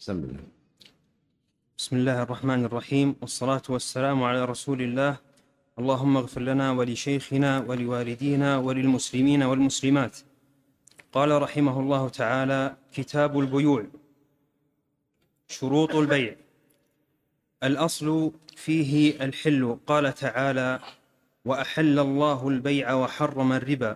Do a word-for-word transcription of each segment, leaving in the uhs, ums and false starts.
بسم الله. بسم الله الرحمن الرحيم، والصلاة والسلام على رسول الله. اللهم اغفر لنا ولشيخنا ولوالدينا وللمسلمين والمسلمات. قال رحمه الله تعالى: كتاب البيوع. شروط البيع. الأصل فيه الحل، قال تعالى: وأحل الله البيع وحرم الربا.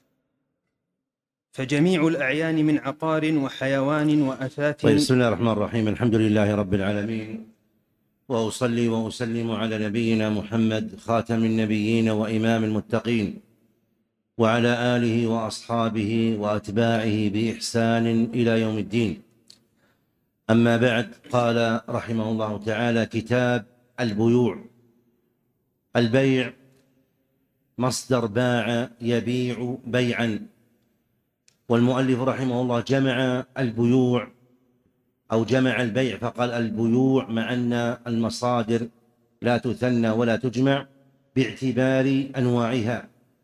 فجميع الأعيان من عقار وحيوان وأثاث. طيب، بسم الله الرحمن الرحيم. الحمد لله رب العالمين، وأصلي وأسلم على نبينا محمد خاتم النبيين وإمام المتقين، وعلى آله وأصحابه وأتباعه بإحسان إلى يوم الدين. أما بعد، قال رحمه الله تعالى: كتاب البيوع. البيع مصدر باع يبيع بيعا، والمؤلف رحمه الله جمع البيوع أو جمع البيع فقال البيوع، مع أن المصادر لا تثنى ولا تجمع باعتبار أنواعها.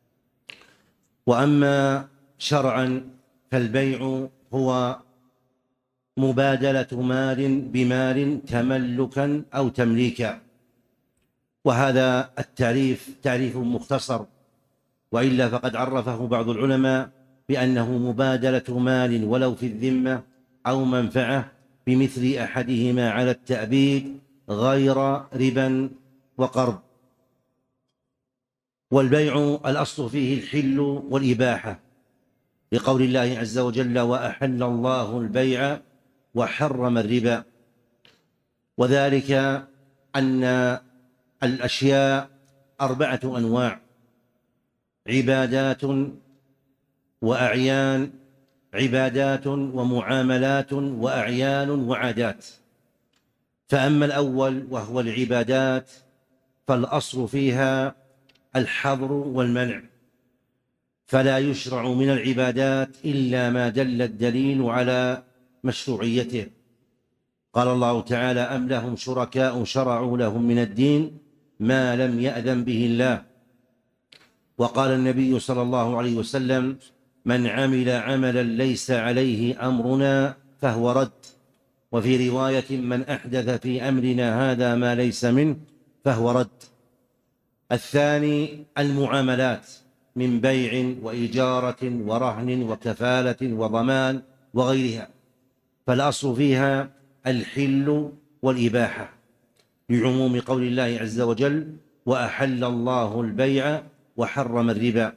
وأما شرعا فالبيع هو مبادلة مال بمال تملكا أو تمليكا، وهذا التعريف تعريف مختصر، وإلا فقد عرفه بعض العلماء بأنه مبادلة مال ولو في الذمة أو منفعة بمثل أحدهما على التأبيد غير ربا وقرض. والبيع الأصل فيه الحل والإباحة، لقول الله عز وجل: وأحل الله البيع وحرم الربا. وذلك أن الأشياء أربعة أنواع: عبادات وأعيان، عبادات ومعاملات وأعيان وعادات. فأما الأول وهو العبادات فالأصل فيها الحظر والمنع، فلا يشرع من العبادات إلا ما دل الدليل على مشروعيته. قال الله تعالى: أم لهم شركاء شرعوا لهم من الدين ما لم يأذن به الله. وقال النبي صلى الله عليه وسلم: من عمل عملا ليس عليه أمرنا فهو رد. وفي رواية: من أحدث في أمرنا هذا ما ليس منه فهو رد. الثاني المعاملات من بيع وإجارة ورهن وكفالة وضمان وغيرها، فالأصل فيها الحل والإباحة، لعموم قول الله عز وجل: وأحل الله البيع وحرم الربا.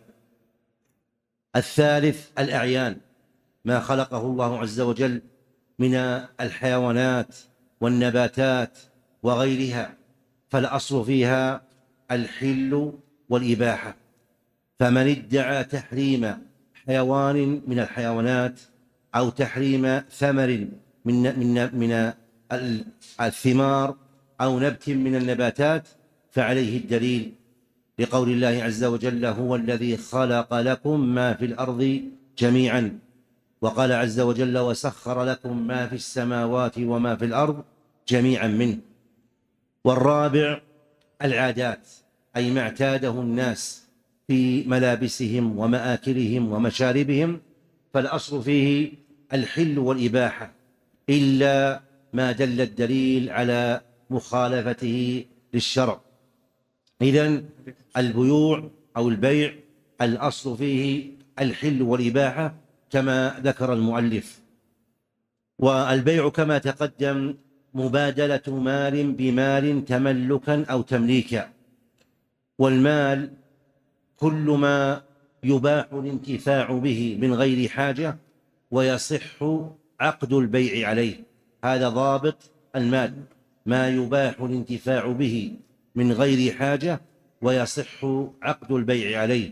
الثالث الأعيان، ما خلقه الله عز وجل من الحيوانات والنباتات وغيرها، فالأصل فيها الحل والإباحة. فمن ادعى تحريم حيوان من الحيوانات أو تحريم ثمر من من من الثمار أو نبت من النباتات فعليه الدليل، لقول الله عز وجل: هو الذي خلق لكم ما في الأرض جميعا. وقال عز وجل: وسخر لكم ما في السماوات وما في الأرض جميعا منه. والرابع العادات، أي ما اعتاده الناس في ملابسهم ومآكلهم ومشاربهم، فالأصل فيه الحل والإباحة إلا ما دل الدليل على مخالفته للشرع. إذن البيوع أو البيع الأصل فيه الحل والإباحة كما ذكر المؤلف. والبيع كما تقدم مبادلة مال بمال تملكا أو تمليكا. والمال كل ما يباح الانتفاع به من غير حاجة ويصح عقد البيع عليه، هذا ضابط المال: ما يباح الانتفاع به من غير حاجة ويصح عقد البيع عليه.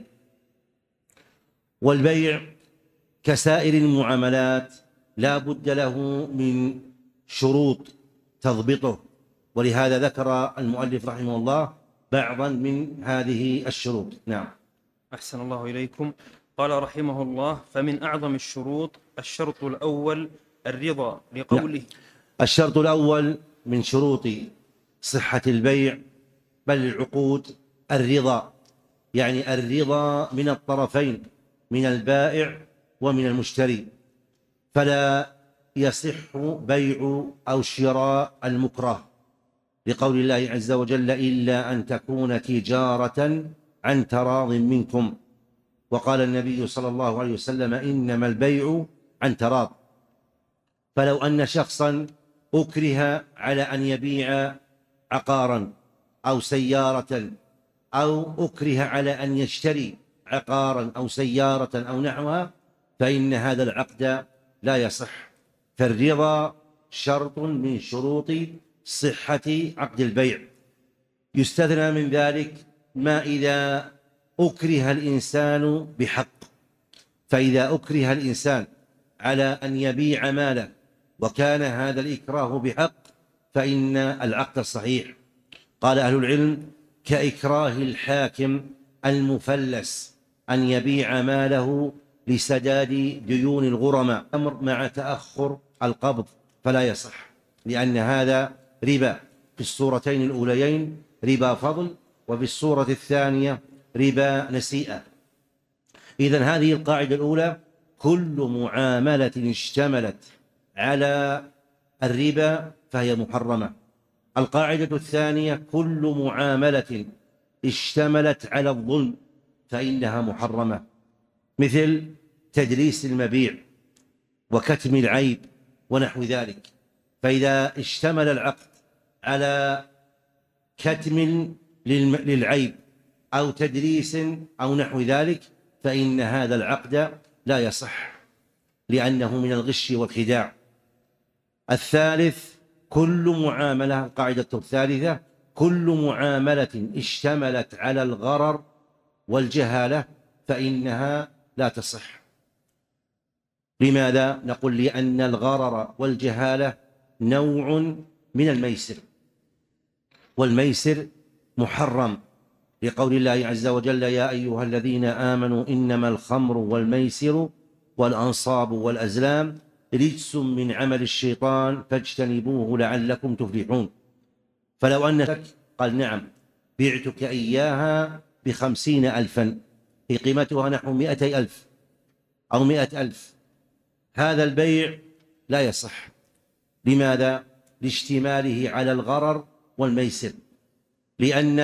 والبيع كسائر المعاملات لا بد له من شروط تضبطه، ولهذا ذكر المؤلف رحمه الله بعضا من هذه الشروط. نعم. أحسن الله إليكم. قال رحمه الله: فمن أعظم الشروط الشرط الأول الرضا، لقوله: نعم. الشرط الأول من شروط صحة البيع بل العقود الرضا، يعني الرضا من الطرفين، من البائع ومن المشتري. فلا يصح بيع أو شراء المكره، لقول الله عز وجل: إلا أن تكون تجارة عن تراض منكم. وقال النبي صلى الله عليه وسلم: إنما البيع عن تراض. فلو أن شخصا أكره على أن يبيع عقارا أو سيارة، أو أكره على أن يشتري عقارا أو سيارة أو نحوها، فإن هذا العقد لا يصح. فالرضا شرط من شروط صحة عقد البيع. يستثنى من ذلك ما إذا أكره الإنسان بحق. فإذا أكره الإنسان على أن يبيع ماله وكان هذا الإكراه بحق فإن العقد صحيح. قال أهل العلم: كإكراه الحاكم المفلس أن يبيع ماله لسداد ديون الغرماء، أمر مع تأخر القبض فلا يصح، لأن هذا ربا. في الصورتين الأوليين ربا فضل، وفي الصورة الثانية ربا نسيئة. إذن هذه القاعدة الأولى: كل معاملة اشتملت على الربا فهي محرمة. القاعدة الثانية: كل معاملة اشتملت على الظلم فإنها محرمة، مثل تدليس المبيع وكتم العيب ونحو ذلك. فإذا اشتمل العقد على كتم للعيب أو تدليس أو نحو ذلك فإن هذا العقد لا يصح، لأنه من الغش والخداع. الثالث: كل معاملة، القاعدة الثالثة: كل معاملة اشتملت على الغرر والجهالة فإنها لا تصح. لماذا؟ نقول: لأن الغرر والجهالة نوع من الميسر، والميسر محرم، لقول الله عز وجل: يا أيها الذين آمنوا إنما الخمر والميسر والأنصاب والأزلام رجس من عمل الشيطان فاجتنبوه لعلكم تفلحون. فلو أنك قال: نعم بعتك إياها بخمسين ألفا، هي قيمتها نحو مئتي ألف أو مئة ألف، هذا البيع لا يصح. لماذا؟ لاشتماله على الغرر والميسر، لأن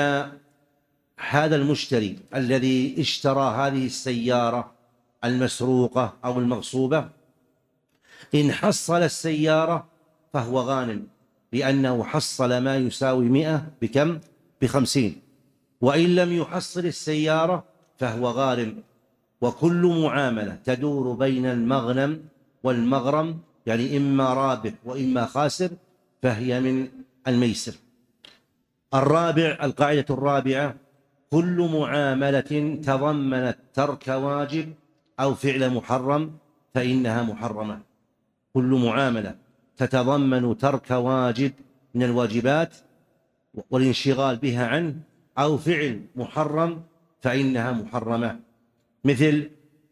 هذا المشتري الذي اشترى هذه السيارة المسروقة أو المغصوبة إن حصل السيارة فهو غانم، لأنه حصل ما يساوي مئة بكم؟ بخمسين. وإن لم يحصل السيارة فهو غارم. وكل معاملة تدور بين المغنم والمغرم، يعني إما رابح وإما خاسر، فهي من الميسر. الرابع، القاعدة الرابعة: كل معاملة تضمنت ترك واجب أو فعل محرم فإنها محرمة. كل معاملة تتضمن ترك واجب من الواجبات والانشغال بها عنه أو فعل محرم فإنها محرمة، مثل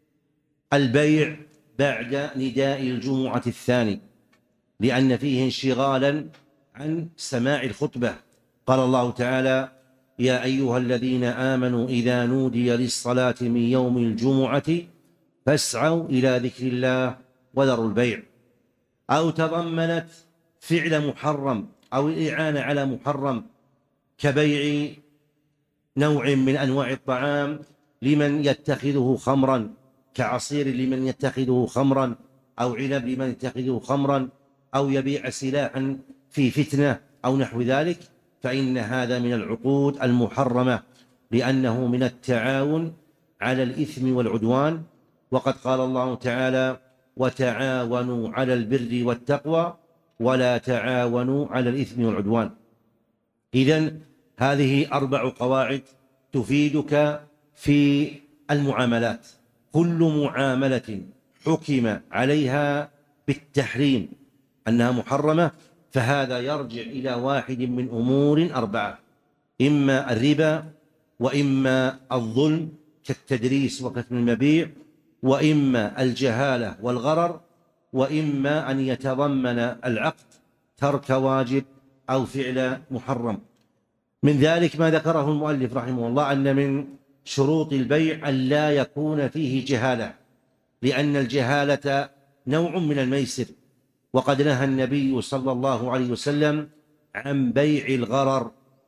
البيع بعد نداء الجمعة الثاني، لأن فيه انشغالا عن سماع الخطبة. قال الله تعالى: يا أيها الذين آمنوا إذا نودي للصلاة من يوم الجمعة فاسعوا إلى ذكر الله وذروا البيع. أو تضمنت فعل محرم أو الإعانة على محرم، كبيع نوع من أنواع الطعام لمن يتخذه خمرا، كعصير لمن يتخذه خمرا، أو عنب لمن يتخذه خمرا، أو يبيع سلاحا في فتنة أو نحو ذلك، فإن هذا من العقود المحرمة، لأنه من التعاون على الإثم والعدوان. وقد قال الله تعالى: وتعاونوا على البر والتقوى ولا تعاونوا على الإثم والعدوان. إذن هذه أربع قواعد تفيدك في المعاملات. كل معاملة حكم عليها بالتحريم أنها محرمة فهذا يرجع إلى واحد من أمور أربعة: إما الربا، وإما الظلم كالتدريس وكتم المبيع، وإما الجهالة والغرر، وإما أن يتضمن العقد ترك واجب أو فعل محرم. من ذلك ما ذكره المؤلف رحمه الله أن من شروط البيع أن لا يكون فيه جهالة، لأن الجهالة نوع من الميسر، وقد نهى النبي صلى الله عليه وسلم عن بيع الغرر.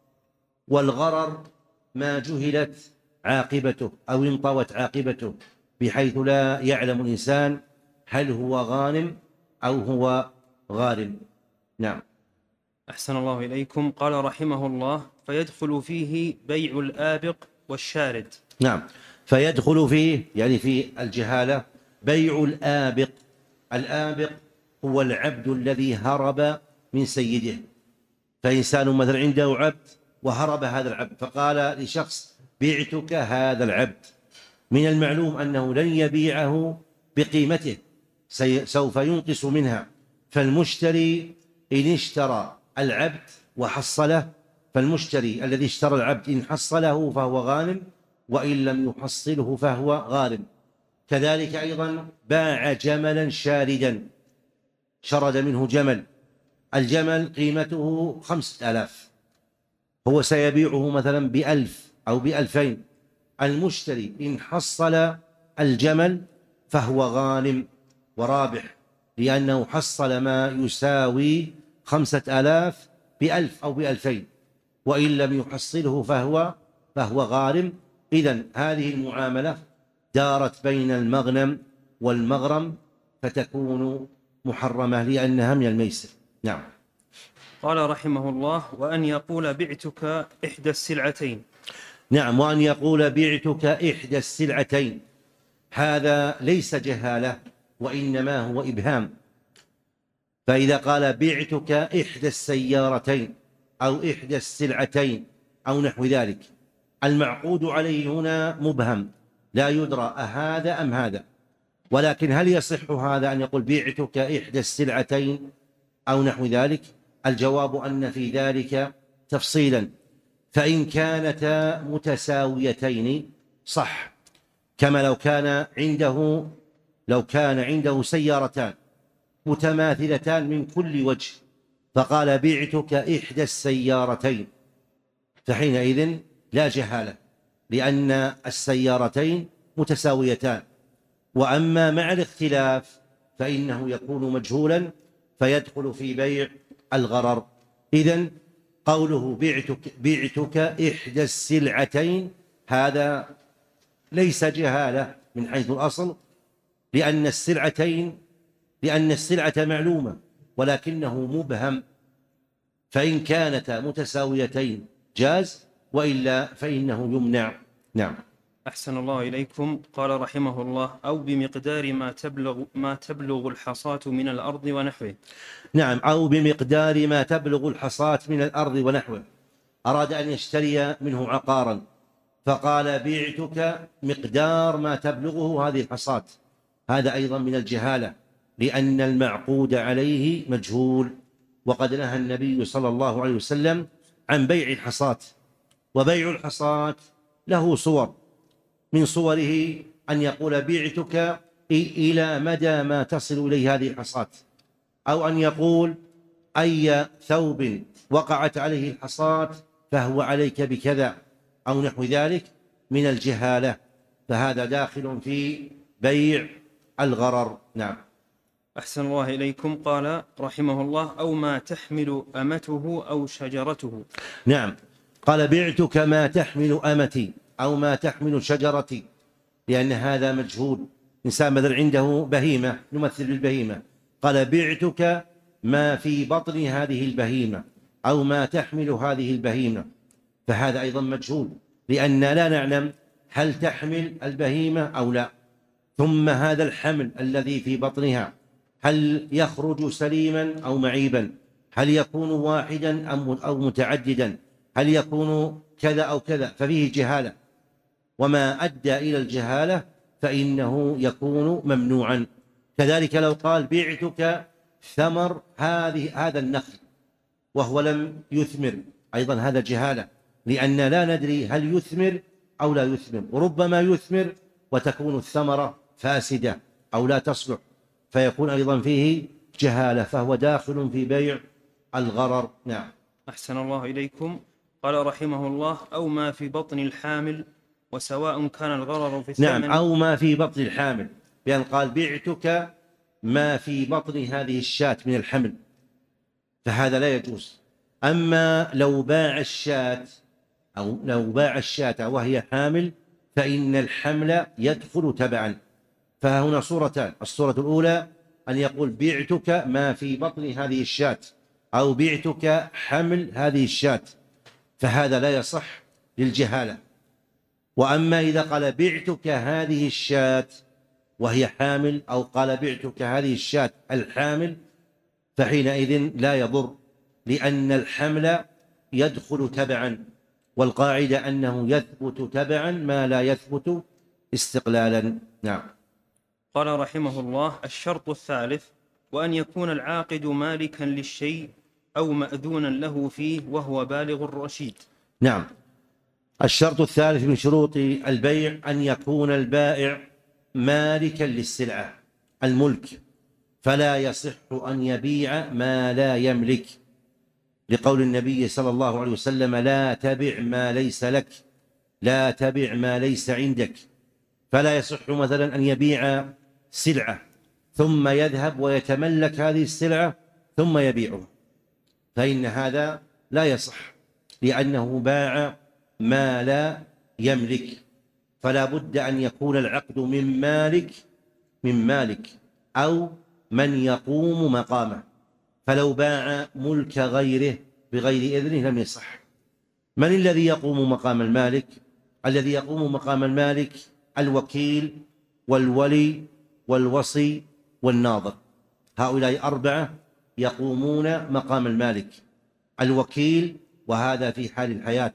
والغرر ما جهلت عاقبته أو انطوت عاقبته بحيث لا يعلم الإنسان هل هو غانم أو هو غارم. نعم. أحسن الله إليكم. قال رحمه الله: فيدخل فيه بيع الآبق والشارد. نعم، فيدخل فيه يعني في الجهالة بيع الآبق. الآبق هو العبد الذي هرب من سيده، فإنسان مثلا عنده عبد وهرب هذا العبد، فقال لشخص: بعتك هذا العبد. من المعلوم أنه لن يبيعه بقيمته، سوف ينقص منها. فالمشتري إن اشترى العبد وحصله، فالمشتري الذي اشترى العبد إن حصله فهو غانم، وإن لم يحصله فهو غارم. كذلك أيضا باع جملا شاردا، شرد منه جمل، الجمل قيمته خمسة آلاف، هو سيبيعه مثلا بألف أو بألفين. المشتري إن حصل الجمل فهو غانم ورابح، لأنه حصل ما يساوي خمسة آلاف بألف أو بألفين، وإن لم يحصله فهو فهو غارم. إذن هذه المعاملة دارت بين المغنم والمغرم، فتكون محرمة لأنها من الميسر. نعم. قال رحمه الله: وأن يقول بعتك إحدى السلعتين. نعم، وأن يقول بعتك إحدى السلعتين، هذا ليس جهالة وإنما هو إبهام. فإذا قال بعتك إحدى السيارتين أو إحدى السلعتين أو نحو ذلك، المعقود عليه هنا مبهم، لا يدرى أهذا أم هذا. ولكن هل يصح هذا أن يقول بعتك إحدى السلعتين أو نحو ذلك؟ الجواب أن في ذلك تفصيلا. فإن كانتا متساويتين صح، كما لو كان عنده لو كان عنده سيارتان متماثلتان من كل وجه، فقال بعتك إحدى السيارتين، فحينئذ لا جهالة، لأن السيارتين متساويتان. وأما مع الاختلاف فإنه يكون مجهولا، فيدخل في بيع الغرر. إذن قوله بعتك, بعتك إحدى السلعتين هذا ليس جهالة من حيث الأصل، لأن السلعتين لأن السلعة معلومة ولكنه مبهم، فإن كانتا متساويتين جاز، وإلا فإنه يمنع. نعم. أحسن الله إليكم. قال رحمه الله: أو بمقدار ما تبلغ, ما تبلغ الحصاة من الأرض ونحوه. نعم، أو بمقدار ما تبلغ الحصاة من الأرض ونحوه. أراد أن يشتري منه عقارا، فقال بعتك مقدار ما تبلغه هذه الحصاة، هذا أيضا من الجهالة، لأن المعقود عليه مجهول. وقد نهى النبي صلى الله عليه وسلم عن بيع الحصاة. وبيع الحصاة له صور، من صوره أن يقول بعتك إلى مدى ما تصل إليه هذه الحصاة، أو أن يقول أي ثوب وقعت عليه الحصاة فهو عليك بكذا أو نحو ذلك من الجهالة، فهذا داخل في بيع الغرر. نعم. أحسن الله إليكم. قال رحمه الله: أو ما تحمل أمته أو شجرته. نعم، قال بعتك ما تحمل أمتي أو ما تحمل شجرتي، لأن هذا مجهول. إنسان مثلا عنده بهيمة، نمثل بالبهيمة، قال بعتك ما في بطن هذه البهيمة أو ما تحمل هذه البهيمة، فهذا أيضا مجهول، لأن لا نعلم هل تحمل البهيمة أو لا. ثم هذا الحمل الذي في بطنها هل يخرج سليما أو معيبا؟ هل يكون واحدا أو متعددا؟ هل يكون كذا أو كذا؟ ففيه جهالة، وما أدى إلى الجهالة فإنه يكون ممنوعا. كذلك لو قال بعتك ثمر هذه هذا النخل وهو لم يثمر، أيضا هذا جهالة، لأن لا ندري هل يثمر أو لا يثمر، وربما يثمر وتكون الثمرة فاسدة أو لا تصلح، فيكون أيضا فيه جهالة، فهو داخل في بيع الغرر. نعم. أحسن الله إليكم. قال رحمه الله: أو ما في بطن الحامل، وسواء كان الغرر في الثمن. نعم، أو ما في بطن الحامل، بأن قال بعتك ما في بطن هذه الشاة من الحمل فهذا لا يجوز. أما لو باع الشاة أو لو باع الشاة وهي حامل فإن الحمل يدخل تبعا. فهنا صورتان: الصورة الأولى أن يقول بعتك ما في بطن هذه الشاة أو بعتك حمل هذه الشاة، فهذا لا يصح للجهالة. وأما إذا قال بعتك هذه الشاة وهي حامل أو قال بعتك هذه الشاة الحامل فحينئذ لا يضر، لأن الحمل يدخل تبعا، والقاعدة أنه يثبت تبعا ما لا يثبت استقلالا. نعم. قال رحمه الله: الشرط الثالث: وأن يكون العاقد مالكا للشيء أو مأذونا له فيه وهو بالغ الرشيد. نعم. الشرط الثالث من شروط البيع أن يكون البائع مالكا للسلعة، الملك، فلا يصح أن يبيع ما لا يملك، لقول النبي صلى الله عليه وسلم: لا تبع ما ليس لك، لا تبع ما ليس عندك. فلا يصح مثلا أن يبيع سلعة ثم يذهب ويتملك هذه السلعة ثم يبيعها، فإن هذا لا يصح، لأنه باع ما لا يملك. فلا بد أن يكون العقد من مالك من مالك أو من يقوم مقامه. فلو باع ملك غيره بغير إذنه لم يصح. من الذي يقوم مقام المالك؟ الذي يقوم مقام المالك الوكيل والولي والوصي والناظر، هؤلاء أربعة يقومون مقام المالك: الوكيل وهذا في حال الحياة،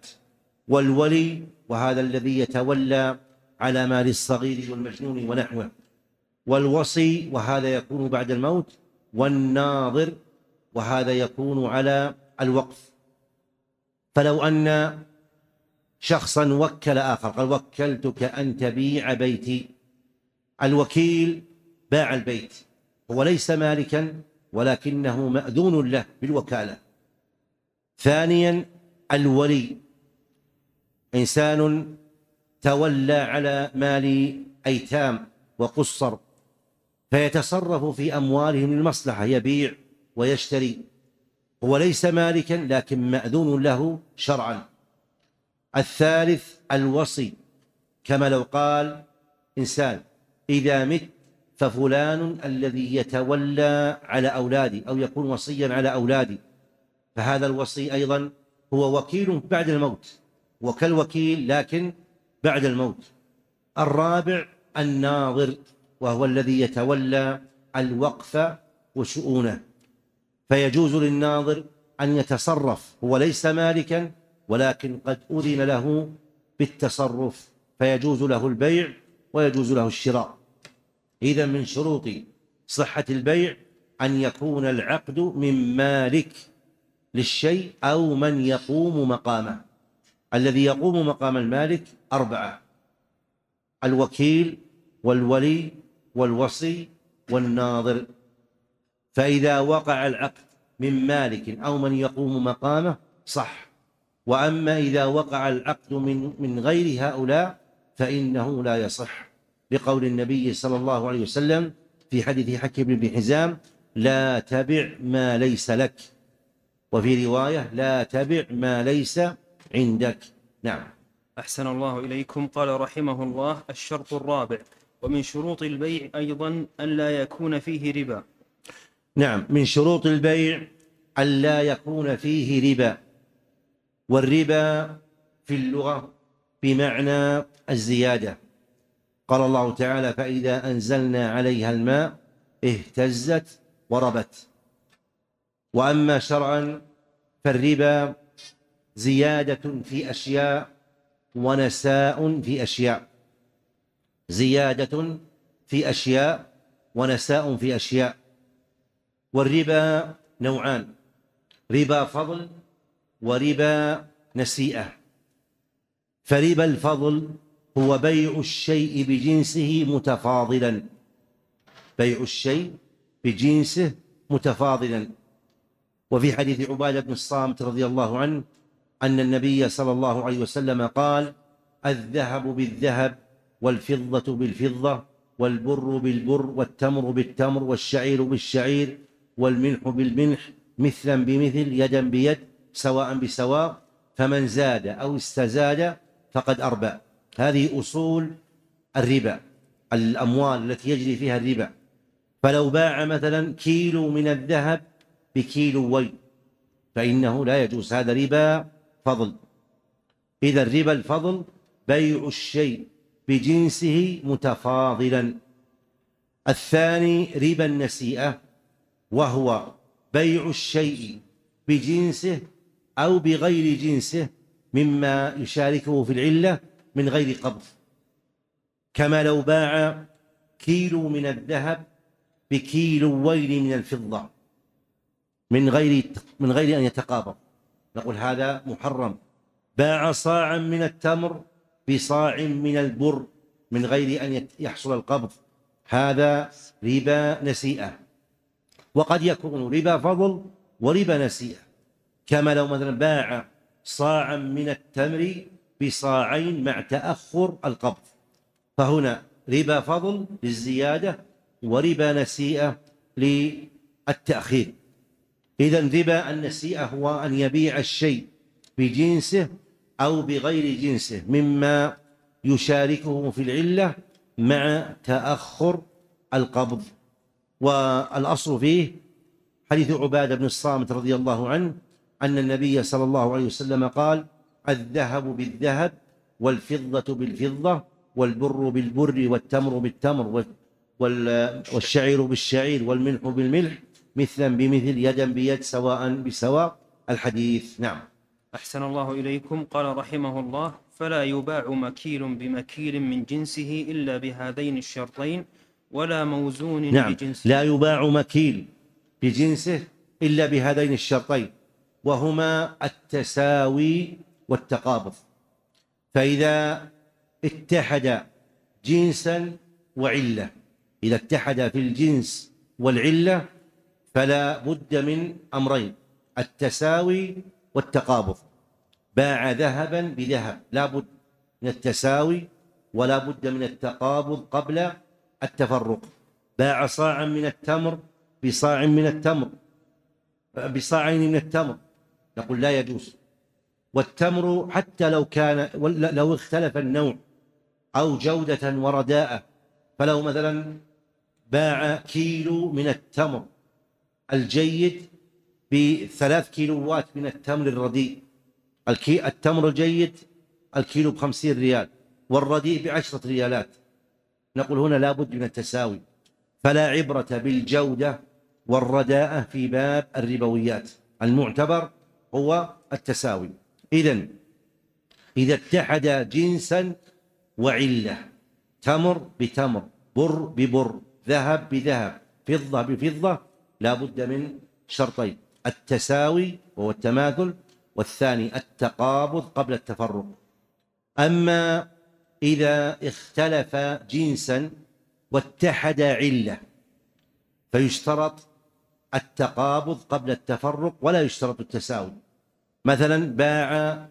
والولي وهذا الذي يتولى على مال الصغير والمجنون ونحوه، والوصي وهذا يكون بعد الموت، والناظر وهذا يكون على الوقف. فلو أن شخصا وكل آخر، قال: وكلتك أن تبيع بيتي، الوكيل باع البيت، هو ليس مالكا ولكنه مأذون له بالوكالة. ثانيا الولي، إنسان تولى على مال أيتام وقصر فيتصرف في أموالهم للمصلحة، يبيع ويشتري، هو ليس مالكا لكن مأذون له شرعا. الثالث الوصي، كما لو قال إنسان: إذا مت ففلان الذي يتولى على أولادي أو يكون وصيا على أولادي، فهذا الوصي أيضا هو وكيل بعد الموت، وكالوكيل لكن بعد الموت. الرابع الناظر، وهو الذي يتولى الوقف وشؤونه، فيجوز للناظر أن يتصرف، هو ليس مالكا ولكن قد أذن له بالتصرف، فيجوز له البيع ويجوز له الشراء. إذن من شروط صحة البيع أن يكون العقد من مالك للشيء أو من يقوم مقامه. الذي يقوم مقام المالك أربعة: الوكيل والولي والوصي والناظر. فإذا وقع العقد من مالك أو من يقوم مقامه صح، وأما إذا وقع العقد من من غير هؤلاء فإنه لا يصح، لقول النبي صلى الله عليه وسلم في حديث حكيم بن حزام: لا تبع ما ليس لك، وفي رواية: لا تبع ما ليس عندك. نعم. أحسن الله إليكم. قال رحمه الله: الشرط الرابع: ومن شروط البيع أيضا أن لا يكون فيه ربا. نعم، من شروط البيع أن لا يكون فيه ربا، والربا في اللغة بمعنى الزيادة. قال الله تعالى: فإذا أنزلنا عليها الماء اهتزت وربت. وأما شرعا فالربا زيادة في أشياء ونساء في أشياء، زيادة في أشياء ونساء في أشياء. والربا نوعان: ربا فضل وربا نسيئة. فربا الفضل هو بيع الشيء بجنسه متفاضلا، بيع الشيء بجنسه متفاضلا. وفي حديث عبادة بن الصامت رضي الله عنه أن النبي صلى الله عليه وسلم قال: الذهب بالذهب والفضة بالفضة والبر بالبر والتمر بالتمر والشعير بالشعير والملح بالملح مثلا بمثل يدا بيد سواء بسواء، فمن زاد أو استزاد فقد أربى. هذه أصول الربا، الأموال التي يجري فيها الربا. فلو باع مثلا كيلو من الذهب بكيلوين فإنه لا يجوز، هذا ربا فضل. إذا الربا الفضل بيع الشيء بجنسه متفاضلا. الثاني ربا النسيئة، وهو بيع الشيء بجنسه أو بغير جنسه مما يشاركه في العلة من غير قبض، كما لو باع كيلو من الذهب بكيلوين من الفضة من غير من غير أن يتقابض، نقول هذا محرم. باع صاعا من التمر بصاع من البر من غير أن يحصل القبض، هذا ربا نسيئة. وقد يكون ربا فضل وربا نسيئة، كما لو مثلا باع صاعا من التمر بصاعين مع تأخر القبض، فهنا ربا فضل للزيادة وربا نسيئة للتأخير. إذن ربا النسيئة هو أن يبيع الشيء بجنسه أو بغير جنسه مما يشاركه في العلة مع تأخر القبض. والأصل فيه حديث عبادة بن الصامت رضي الله عنه أن النبي صلى الله عليه وسلم قال: الذهب بالذهب والفضة بالفضة والبر بالبر والتمر بالتمر والشعير بالشعير والملح بالملح مثلا بمثل يدا بيد سواء بسواء. الحديث. نعم. أحسن الله إليكم. قال رحمه الله: فلا يباع مكيل بمكيل من جنسه إلا بهذين الشرطين ولا موزون نعم. بجنسه. لا يباع مكيل بجنسه إلا بهذين الشرطين، وهما التساوي والتقابض. فإذا اتحد جنسا وعلة، إذا اتحد في الجنس والعلة فلا بد من أمرين: التساوي والتقابض. باع ذهبا بذهب لا بد من التساوي ولا بد من التقابض قبل التفرق. باع صاعا من التمر بصاع من التمر بصاعين من التمر، نقول لا يجوز. والتمر حتى لو كان لو اختلف النوع أو جودة ورداءة، فلو مثلا باع كيلو من التمر الجيد بثلاث كيلوات من التمر الرديء، التمر الجيد الكيلو بخمسين ريال والرديء بعشرة ريالات، نقول هنا لا بد من التساوي، فلا عبرة بالجودة والرداءة في باب الربويات، المعتبر هو التساوي. إذن إذا اتحد جنسا وعلة، تمر بتمر، بر ببر، ذهب بذهب، فضة بفضة، لا بد من شرطين: التساوي وهو التماثل، والثاني التقابض قبل التفرق. أما إذا اختلف جنسا واتحد علة فيشترط التقابض قبل التفرق ولا يشترط التساوي. مثلا باع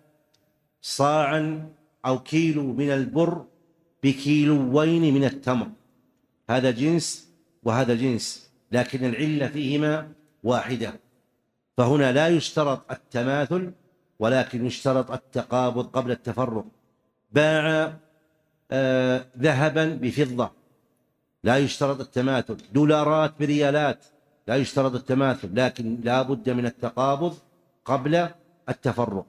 صاعا أو كيلو من البر بكيلوين من التمر، هذا جنس وهذا جنس، لكن العلة فيهما واحدة، فهنا لا يشترط التماثل ولكن يشترط التقابض قبل التفرق. باع آه ذهبا بفضة لا يشترط التماثل، دولارات بريالات لا يشترط التماثل، لكن لا بد من التقابض قبل التفرق.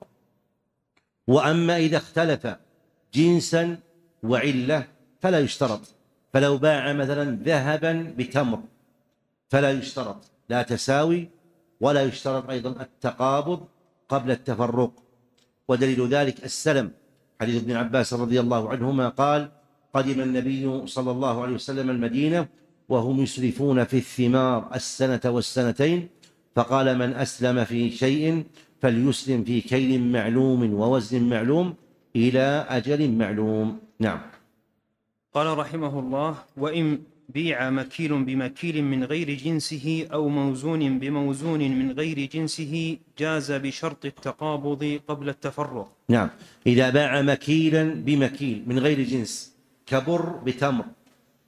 وأما إذا اختلف جنسا وعلة فلا يشترط، فلو باع مثلا ذهبا بتمر فلا يشترط لا تساوي ولا يشترط أيضا التقابض قبل التفرق. ودليل ذلك السلم، حديث ابن عباس رضي الله عنهما قال: قدم النبي صلى الله عليه وسلم المدينة وهم يسرفون في الثمار السنة والسنتين، فقال: من أسلم في شيء فليسلم في كيل معلوم ووزن معلوم إلى أجل معلوم. نعم. قال رحمه الله: وإن بيع مكيل بمكيل من غير جنسه أو موزون بموزون من غير جنسه جاز بشرط التقابض قبل التفرق. نعم. إذا باع مكيلا بمكيل من غير جنس كبر بتمر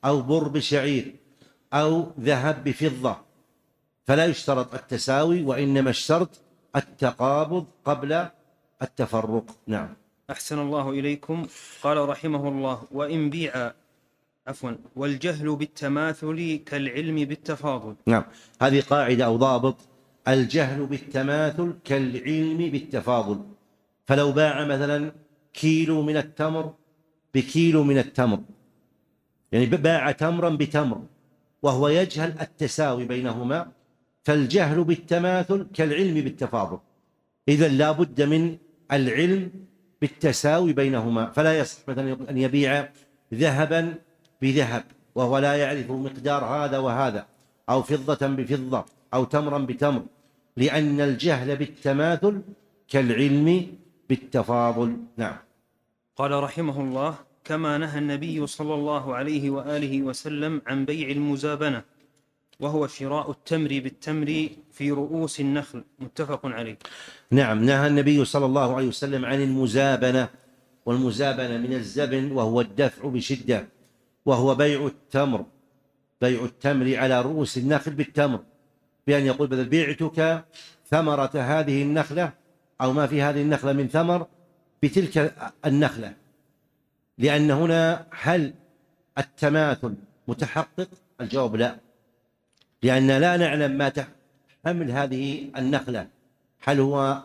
أو بر بشعير أو ذهب بفضة، فلا يشترط التساوي، وإنما الشرط التقابض قبل التفرق. نعم. أحسن الله إليكم. قال رحمه الله: وإن بيع عفوا والجهل بالتماثل كالعلم بالتفاضل. نعم، هذه قاعدة أو ضابط: الجهل بالتماثل كالعلم بالتفاضل. فلو باع مثلا كيلو من التمر بكيلو من التمر، يعني باع تمرا بتمر وهو يجهل التساوي بينهما، فالجهل بالتماثل كالعلم بالتفاضل. إذن لا بد من العلم بالتساوي بينهما، فلا يصح مثلا أن يبيع ذهبا بذهب وهو لا يعرف مقدار هذا وهذا، أو فضة بفضة، أو تمرا بتمر، لأن الجهل بالتماثل كالعلم بالتفاضل. نعم. قال رحمه الله: كما نهى النبي صلى الله عليه وآله وسلم عن بيع المزابنة، وهو شراء التمر بالتمر في رؤوس النخل. متفق عليه. نعم، نهى النبي صلى الله عليه وسلم عن المزابنة، والمزابنة من الزبن وهو الدفع بشدة، وهو بيع التمر بيع التمر على رؤوس النخل بالتمر، بأن يقول بدل بعتك ثمرة هذه النخلة أو ما في هذه النخلة من ثمر بتلك النخلة، لأن هنا هل التماثل متحقق؟ الجواب لا، لأن لا نعلم ما تحمل هذه النخلة، هل هو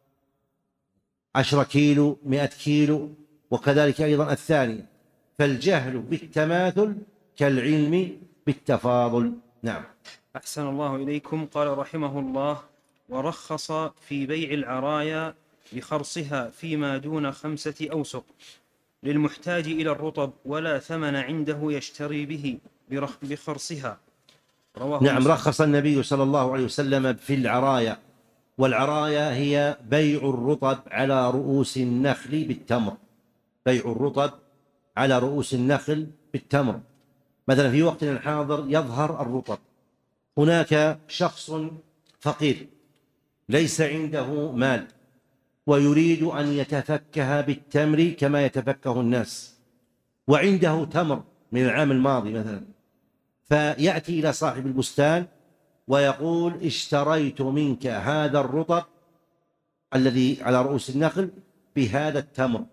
عشرة كيلو مئة كيلو، وكذلك أيضا الثانية. فالجهل بالتماثل كالعلم بالتفاضل. نعم. أحسن الله إليكم. قال رحمه الله: ورخص في بيع العرايا بخرصها فيما دون خمسة أوسق للمحتاج إلى الرطب، ولا ثمن عنده يشتري به بخرصها. رواه نعم، مسلم. رخص النبي صلى الله عليه وسلم في العرايا، والعرايا هي بيع الرطب على رؤوس النخل بالتمر، بيع الرطب على رؤوس النخل بالتمر. مثلا في وقتنا الحاضر يظهر الرطب، هناك شخص فقير ليس عنده مال ويريد أن يتفكه بالتمر كما يتفكه الناس، وعنده تمر من العام الماضي مثلا، فيأتي إلى صاحب البستان ويقول: اشتريت منك هذا الرطب الذي على رؤوس النخل بهذا التمر.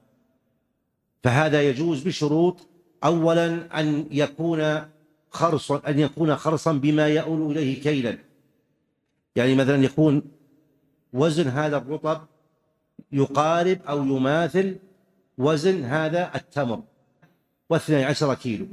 فهذا يجوز بشروط: أولا أن يكون خرصا أن يكون خرصا بما يؤول إليه كيلا، يعني مثلا يكون وزن هذا الرطب يقارب أو يماثل وزن هذا التمر، واثني عشر كيلو،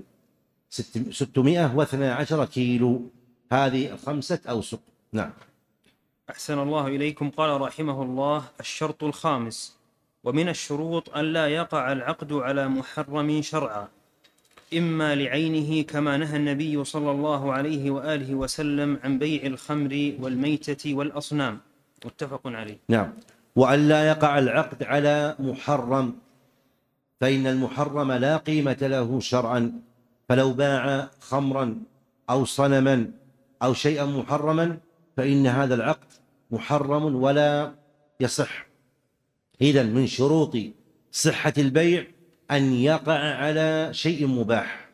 ستمائة واثني عشر كيلو، هذه خمسة أوسق. نعم. أحسن الله إليكم. قال رحمه الله: الشرط الخامس: ومن الشروط أن لا يقع العقد على محرم شرعا، إما لعينه كما نهى النبي صلى الله عليه وآله وسلم عن بيع الخمر والميتة والأصنام. متفق عليه. نعم، وأن لا يقع العقد على محرم، فإن المحرم لا قيمة له شرعا، فلو باع خمرا أو صنما أو شيئا محرما فإن هذا العقد محرم ولا يصح. إذن من شروط صحة البيع أن يقع على شيء مباح.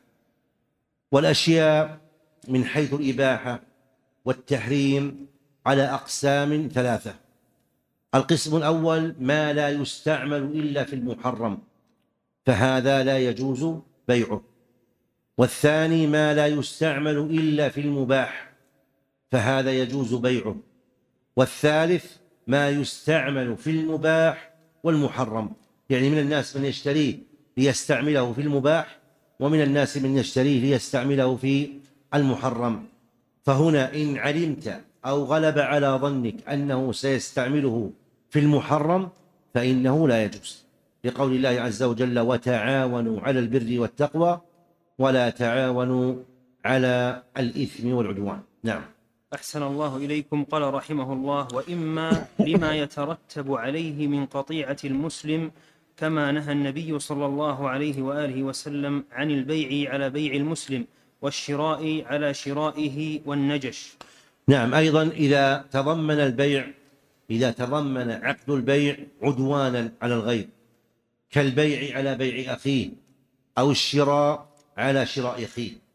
والأشياء من حيث الإباحة والتحريم على أقسام ثلاثة: القسم الأول ما لا يستعمل إلا في المحرم، فهذا لا يجوز بيعه. والثاني ما لا يستعمل إلا في المباح، فهذا يجوز بيعه. والثالث ما يستعمل في المباح والمحرم، يعني من الناس من يشتريه ليستعمله في المباح، ومن الناس من يشتريه ليستعمله في المحرم. فهنا إن علمت أو غلب على ظنك أنه سيستعمله في المحرم فإنه لا يجوز، لقول الله عز وجل: وتعاونوا على البر والتقوى ولا تعاونوا على الإثم والعدوان. نعم. أحسن الله إليكم. قال رحمه الله: وإما لما يترتب عليه من قطيعة المسلم، كما نهى النبي صلى الله عليه وآله وسلم عن البيع على بيع المسلم والشراء على شرائه والنجش. نعم، أيضا إذا تضمن البيع إذا تضمن عقد البيع عدوانا على الغير، كالبيع على بيع أخيه أو الشراء على شراء أخيه،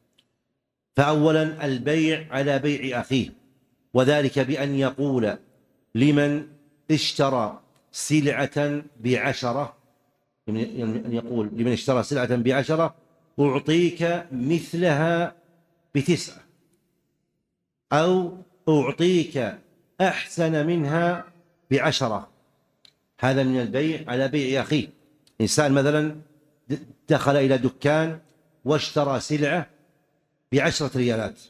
فأولا البيع على بيع أخيه، وذلك بأن يقول لمن اشترى سلعة بعشرة، أن يقول لمن اشترى سلعة بعشرة أعطيك مثلها بتسعة، أو أعطيك أحسن منها بعشرة. هذا من البيع على بيع أخيه. إنسان مثلا دخل إلى دكان واشترى سلعة بعشرة ريالات،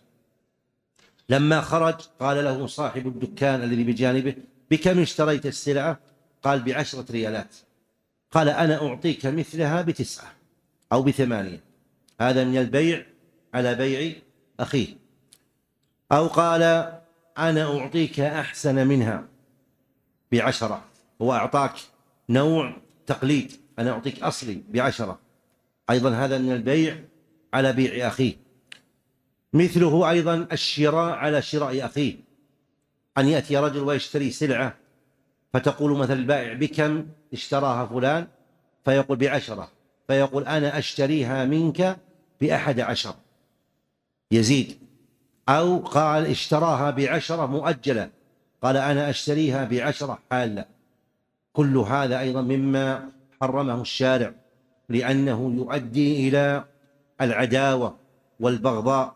لما خرج قال له صاحب الدكان الذي بجانبه: بكم اشتريت السلعة؟ قال: بعشرة ريالات. قال: أنا أعطيك مثلها بتسعة أو بثمانية. هذا من البيع على بيع أخيه. أو قال: أنا أعطيك أحسن منها بعشرة، هو أعطاك نوع تقليد، أنا أعطيك أصلي بعشرة، أيضا هذا من البيع على بيع أخيه. مثله أيضا الشراء على شراء أخيه، أن يأتي رجل ويشتري سلعة فتقول مثل البائع: بكم اشتراها فلان؟ فيقول: بعشرة، فيقول: أنا أشتريها منك بأحد عشر، يزيد. أو قال اشتراها بعشرة مؤجلة، قال: أنا أشتريها بعشرة حالة. كل هذا أيضا مما حرمه الشارع، لأنه يؤدي إلى العداوة والبغضاء،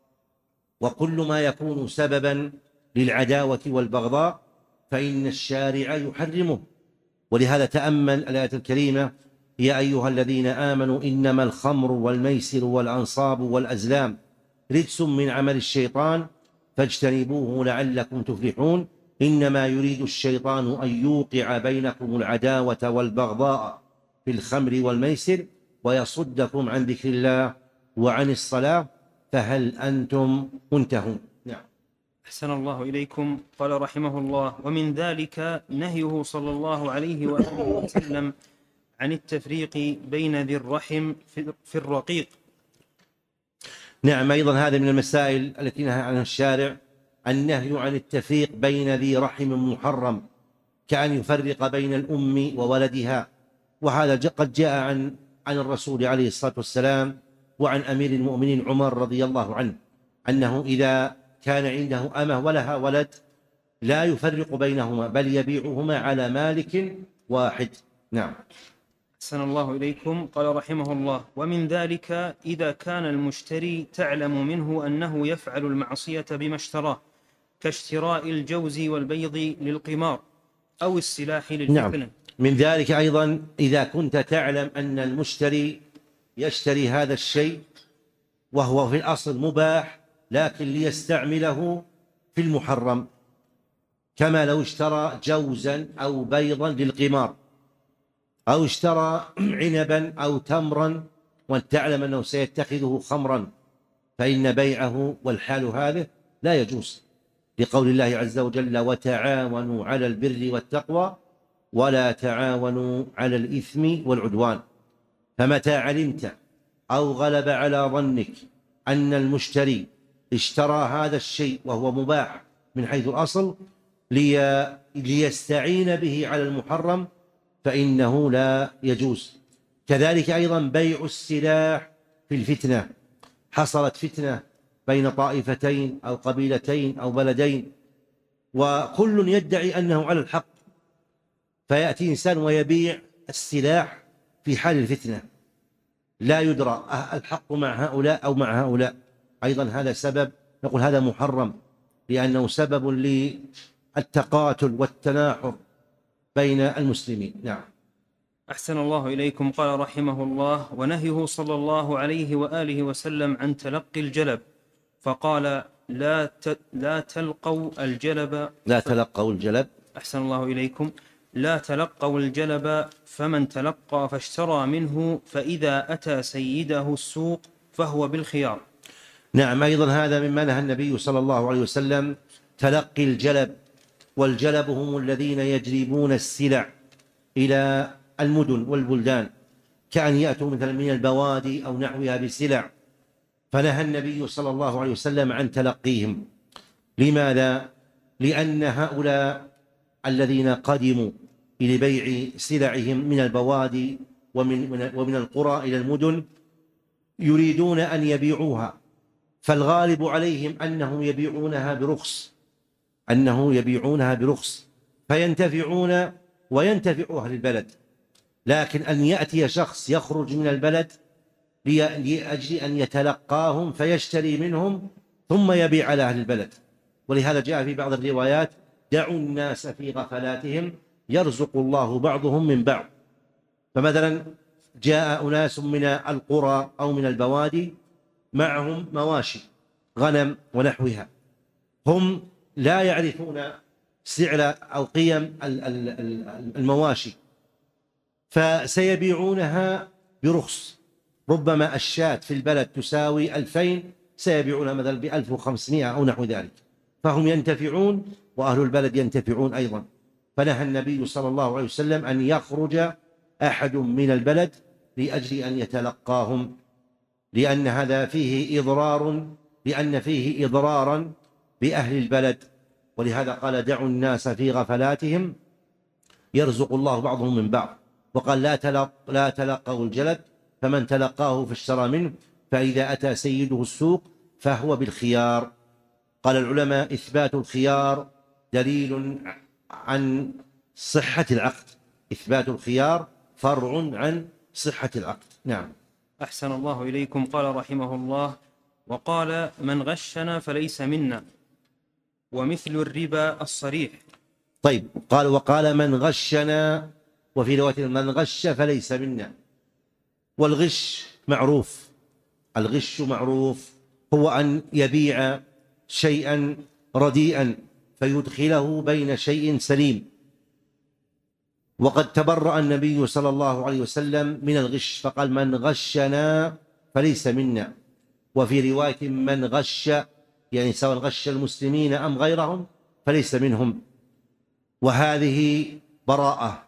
وكل ما يكون سببا للعداوة والبغضاء فإن الشارع يحرمه. ولهذا تأمل الآية الكريمة: يا أيها الذين آمنوا إنما الخمر والميسر والأنصاب والأزلام رجس من عمل الشيطان فاجتنبوه لعلكم تفلحون إنما يريد الشيطان أن يوقع بينكم العداوة والبغضاء في الخمر والميسر ويصدكم عن ذكر الله وعن الصلاة فهل أنتم منتهون. نعم. أحسن الله إليكم. قال رحمه الله: ومن ذلك نهيه صلى الله عليه وآله وسلم عن التفريق بين ذي الرحم في الرقيق. نعم، أيضا هذا من المسائل التي نهى عنها الشارع، النهي عن التفريق بين ذي رحم محرم، كأن يفرق بين الأم وولدها. وهذا قد جاء عن عن الرسول عليه الصلاة والسلام وعن أمير المؤمنين عمر رضي الله عنه، أنه إذا كان عنده أمة ولها ولد لا يفرق بينهما بل يبيعهما على مالك واحد. نعم. أحسن الله إليكم. قال رحمه الله: ومن ذلك إذا كان المشتري تعلم منه أنه يفعل المعصية بما اشتراه، كاشتراء الجوز والبيض للقمار أو السلاح للفتنة. نعم. من ذلك أيضا إذا كنت تعلم أن المشتري يشتري هذا الشيء وهو في الأصل مباح لكن ليستعمله في المحرم، كما لو اشترى جوزا أو بيضا للقمار، أو اشترى عنبا أو تمرا وتعلم أنه سيتخذه خمرا، فإن بيعه والحال هذه لا يجوز، لقول الله عز وجل: وتعاونوا على البر والتقوى ولا تعاونوا على الإثم والعدوان. فمتى علمت أو غلب على ظنك أن المشتري اشترى هذا الشيء وهو مباح من حيث الأصل لي ليستعين به على المحرم فإنه لا يجوز. كذلك أيضا بيع السلاح في الفتنة، حصلت فتنة بين طائفتين أو قبيلتين أو بلدين وكل يدعي أنه على الحق، فيأتي إنسان ويبيع السلاح في حال الفتنة، لا يدرى الحق مع هؤلاء أو مع هؤلاء، أيضا هذا سبب نقول هذا محرم، لأنه سبب للتقاتل والتناحر بين المسلمين. نعم. أحسن الله إليكم. قال رحمه الله: ونهيه صلى الله عليه وآله وسلم عن تلقي الجلب، فقال: لا لا تلقوا الجلب لا تلقوا الجلب. أحسن الله إليكم. لا تلقوا الجلب، فمن تلقى فاشترى منه فإذا أتى سيده السوق فهو بالخيار. نعم، أيضا هذا مما نهى النبي صلى الله عليه وسلم، تلقي الجلب. والجلب هم الذين يجلبون السلع إلى المدن والبلدان، كأن يأتوا مثلا من البوادي أو نحوها بسلع، فنهى النبي صلى الله عليه وسلم عن تلقيهم. لماذا؟ لأن هؤلاء الذين قدموا إلى بيع سلعهم من البوادي ومن, ومن القرى إلى المدن يريدون أن يبيعوها، فالغالب عليهم أنهم يبيعونها برخص أنه يبيعونها برخص فينتفعون وينتفع أهل البلد. لكن أن يأتي شخص يخرج من البلد لأجل أن يتلقاهم فيشتري منهم ثم يبيع على أهل البلد. ولهذا جاء في بعض الروايات: دعوا الناس في غفلاتهم يرزق الله بعضهم من بعض. فمثلا جاء أناس من القرى أو من البوادي معهم مواشي غنم ونحوها، هم لا يعرفون سعر أو قيم المواشي فسيبيعونها برخص. ربما الشاة في البلد تساوي ألفين، سيبيعونها مثلا بألف وخمسمائة أو نحو ذلك، فهم ينتفعون وأهل البلد ينتفعون أيضا. فنهى النبي صلى الله عليه وسلم أن يخرج أحد من البلد لأجل أن يتلقاهم، لأن هذا فيه إضرار لأن فيه إضرارا بأهل البلد. ولهذا قال: دعوا الناس في غفلاتهم يرزق الله بعضهم من بعض. وقال: لا تلق لا تلقوا الجلد، فمن تلقاه فاشترى منه، فإذا أتى سيده السوق فهو بالخيار. قال العلماء: إثبات الخيار دليل عن صحة العقد. إثبات الخيار فرع عن صحة العقد. نعم. أحسن الله إليكم. قال رحمه الله: وقال: من غشنا فليس منا، ومثل الربا الصريح. طيب، قال: وقال: من غشنا، وفي رواية: من غش فليس منا. والغش معروف، الغش معروف هو أن يبيع شيئا رديئا فيدخله بين شيء سليم. وقد تبرأ النبي صلى الله عليه وسلم من الغش فقال: من غشنا فليس منا. وفي رواية: من غش، يعني سواء غش المسلمين أم غيرهم، فليس منهم. وهذه براءة،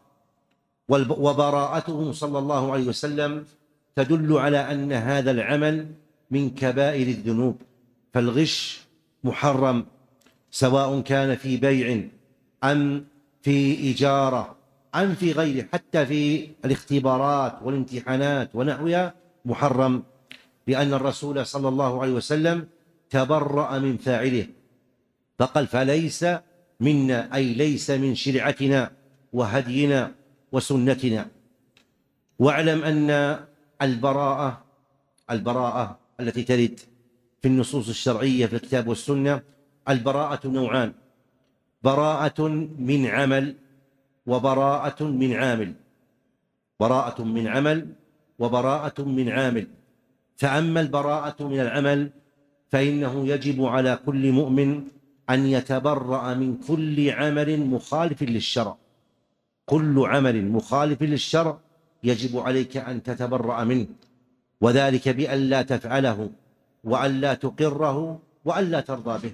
وبراءته صلى الله عليه وسلم تدل على أن هذا العمل من كبائر الذنوب. فالغش محرم، سواء كان في بيع أم في إجارة أم في غيره، حتى في الاختبارات والامتحانات ونحوها محرم، لأن الرسول صلى الله عليه وسلم تبرأ من فاعله فقال: فليس منا، أي ليس من شرعتنا وهدينا وسنتنا. واعلم أن البراءة البراءة التي ترد في النصوص الشرعية في الكتاب والسنة، البراءة نوعان: براءة من عمل وبراءة من عامل. براءة من عمل وبراءة من عامل. فأما البراءة من العمل فإنه يجب على كل مؤمن أن يتبرأ من كل عمل مخالف للشرع. كل عمل مخالف للشرع يجب عليك أن تتبرأ منه، وذلك بأن لا تفعله وأن لا تقره وأن لا ترضى به.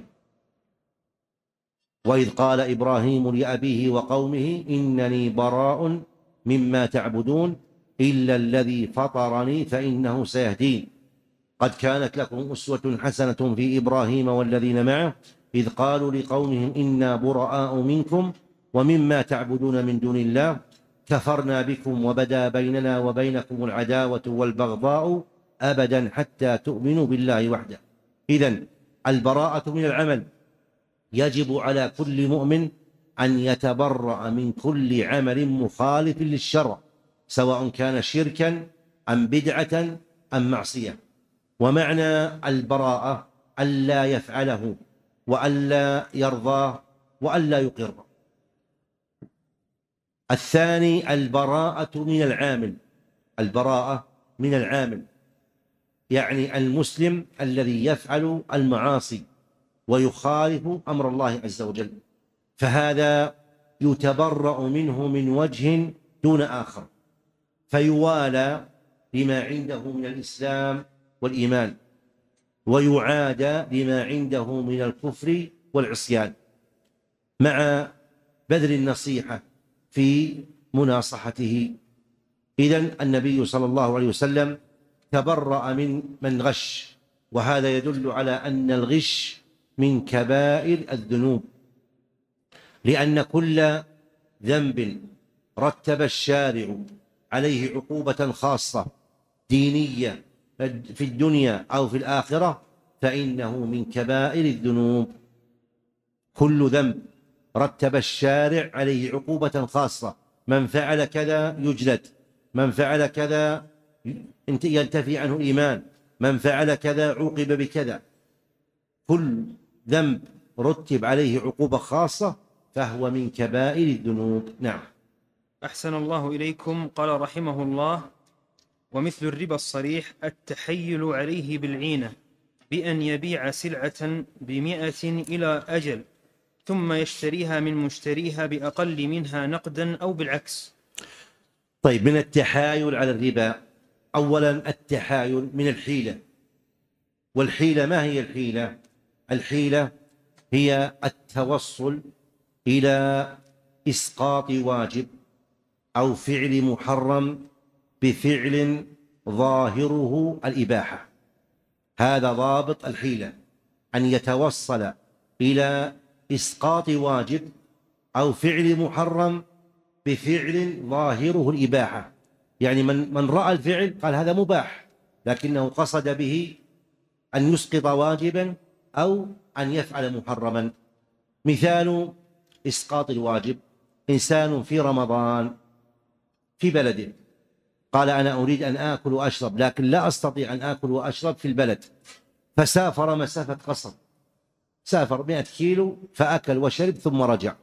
وإذ قال إبراهيم لأبيه وقومه: إنني براء مما تعبدون إلا الذي فطرني فإنه سيهدين. قد كانت لكم أسوة حسنة في إبراهيم والذين معه إذ قالوا لقومهم: إنا براء منكم ومما تعبدون من دون الله كفرنا بكم وبدا بيننا وبينكم العداوة والبغضاء أبدا حتى تؤمنوا بالله وحده. إذن البراءة من العمل، يجب على كل مؤمن أن يتبرأ من كل عمل مخالف للشرع، سواء كان شركا أم بدعة أم معصية. ومعنى البراءة ألا يفعله وألا يرضاه وألا يقره. الثاني البراءة من العامل. البراءة من العامل يعني المسلم الذي يفعل المعاصي ويخالف أمر الله عز وجل، فهذا يتبرأ منه من وجه دون آخر، فيوالى بما عنده من الإسلام والإيمان، ويعادى بما عنده من الكفر والعصيان، مع بذل النصيحة في مناصحته. إذن النبي صلى الله عليه وسلم تبرأ من من غش، وهذا يدل على أن الغش من كبائر الذنوب، لأن كل ذنب رتب الشارع عليه عقوبة خاصة دينية في الدنيا أو في الآخرة فإنه من كبائر الذنوب. كل ذنب رتب الشارع عليه عقوبة خاصة، من فعل كذا يجلد، من فعل كذا ينتفي عنه الإيمان، من فعل كذا عوقب بكذا. كل ذنب رتب عليه عقوبة خاصة فهو من كبائر الذنوب. نعم. أحسن الله إليكم. قال رحمه الله: ومثل الربا الصريح التحيل عليه بالعينة، بأن يبيع سلعة بمئة إلى أجل ثم يشتريها من مشتريها بأقل منها نقدا أو بالعكس. طيب، من التحايل على الربا، أولا التحايل من الحيلة. والحيلة ما هي الحيلة؟ الحيلة هي التوصل إلى إسقاط واجب أو فعل محرم بفعل ظاهره الإباحة. هذا ضابط الحيلة، أن يتوصل إلى إسقاط واجب أو فعل محرم بفعل ظاهره الإباحة. يعني من, من رأى الفعل قال هذا مباح، لكنه قصد به أن يسقط واجبا أو أن يفعل محرما. مثال إسقاط الواجب: إنسان في رمضان في بلده قال أنا أريد أن آكل وأشرب، لكن لا أستطيع أن آكل وأشرب في البلد، فسافر مسافة قصر، سافر مئة كيلو فأكل وشرب ثم رجع.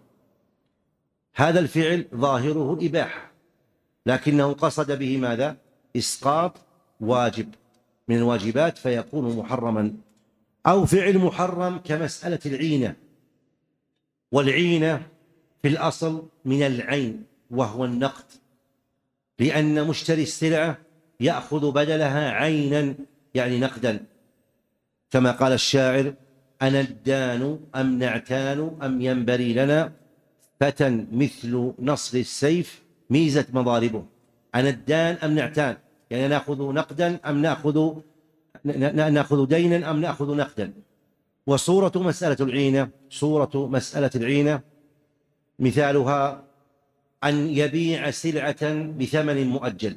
هذا الفعل ظاهره الإباحة، لكنه قصد به ماذا؟ إسقاط واجب من الواجبات فيكون محرما. أو فعل محرم كمسألة العينة، والعينة في الأصل من العين وهو النقد، لأن مشتري السلعة يأخذ بدلها عينا يعني نقدا، كما قال الشاعر: أنا الدان أم نعتان أم ينبري لنا فتى مثل نصر السيف ميزة مضاربه. أنا الدان أم نعتان، يعني نأخذ نقدا أم نأخذ نأخذ دينا أم نأخذ نقدا. وصورة مسألة العينة، صورة مسألة العينة مثالها أن يبيع سلعة بثمن مؤجل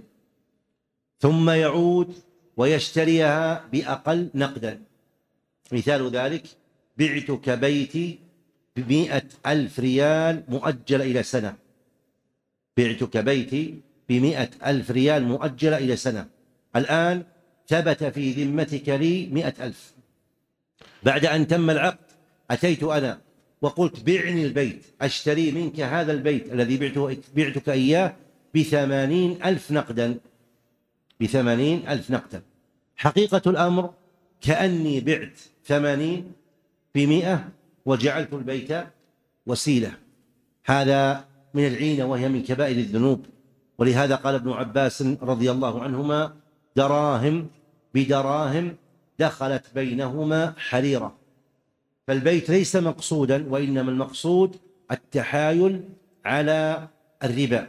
ثم يعود ويشتريها بأقل نقدا. مثال ذلك: بعتك بيتي بمئة ألف ريال مؤجل إلى سنة. بعتك بيتي بمئة ألف ريال مؤجل إلى سنة، الآن ثبت في ذمتك لي مئة ألف. بعد أن تم العقد أتيت أنا وقلت: بعني البيت، أشتري منك هذا البيت الذي بعته بعتك إياه بثمانين ألف نقدا، بثمانين ألف نقدا. حقيقة الأمر كأني بعت ثمانين بمئة وجعلت البيت وسيلة. هذا من العينة وهي من كبائر الذنوب. ولهذا قال ابن عباس رضي الله عنهما: دراهم بدراهم دخلت بينهما حريرة. فالبيت ليس مقصودا، وإنما المقصود التحايل على الربا.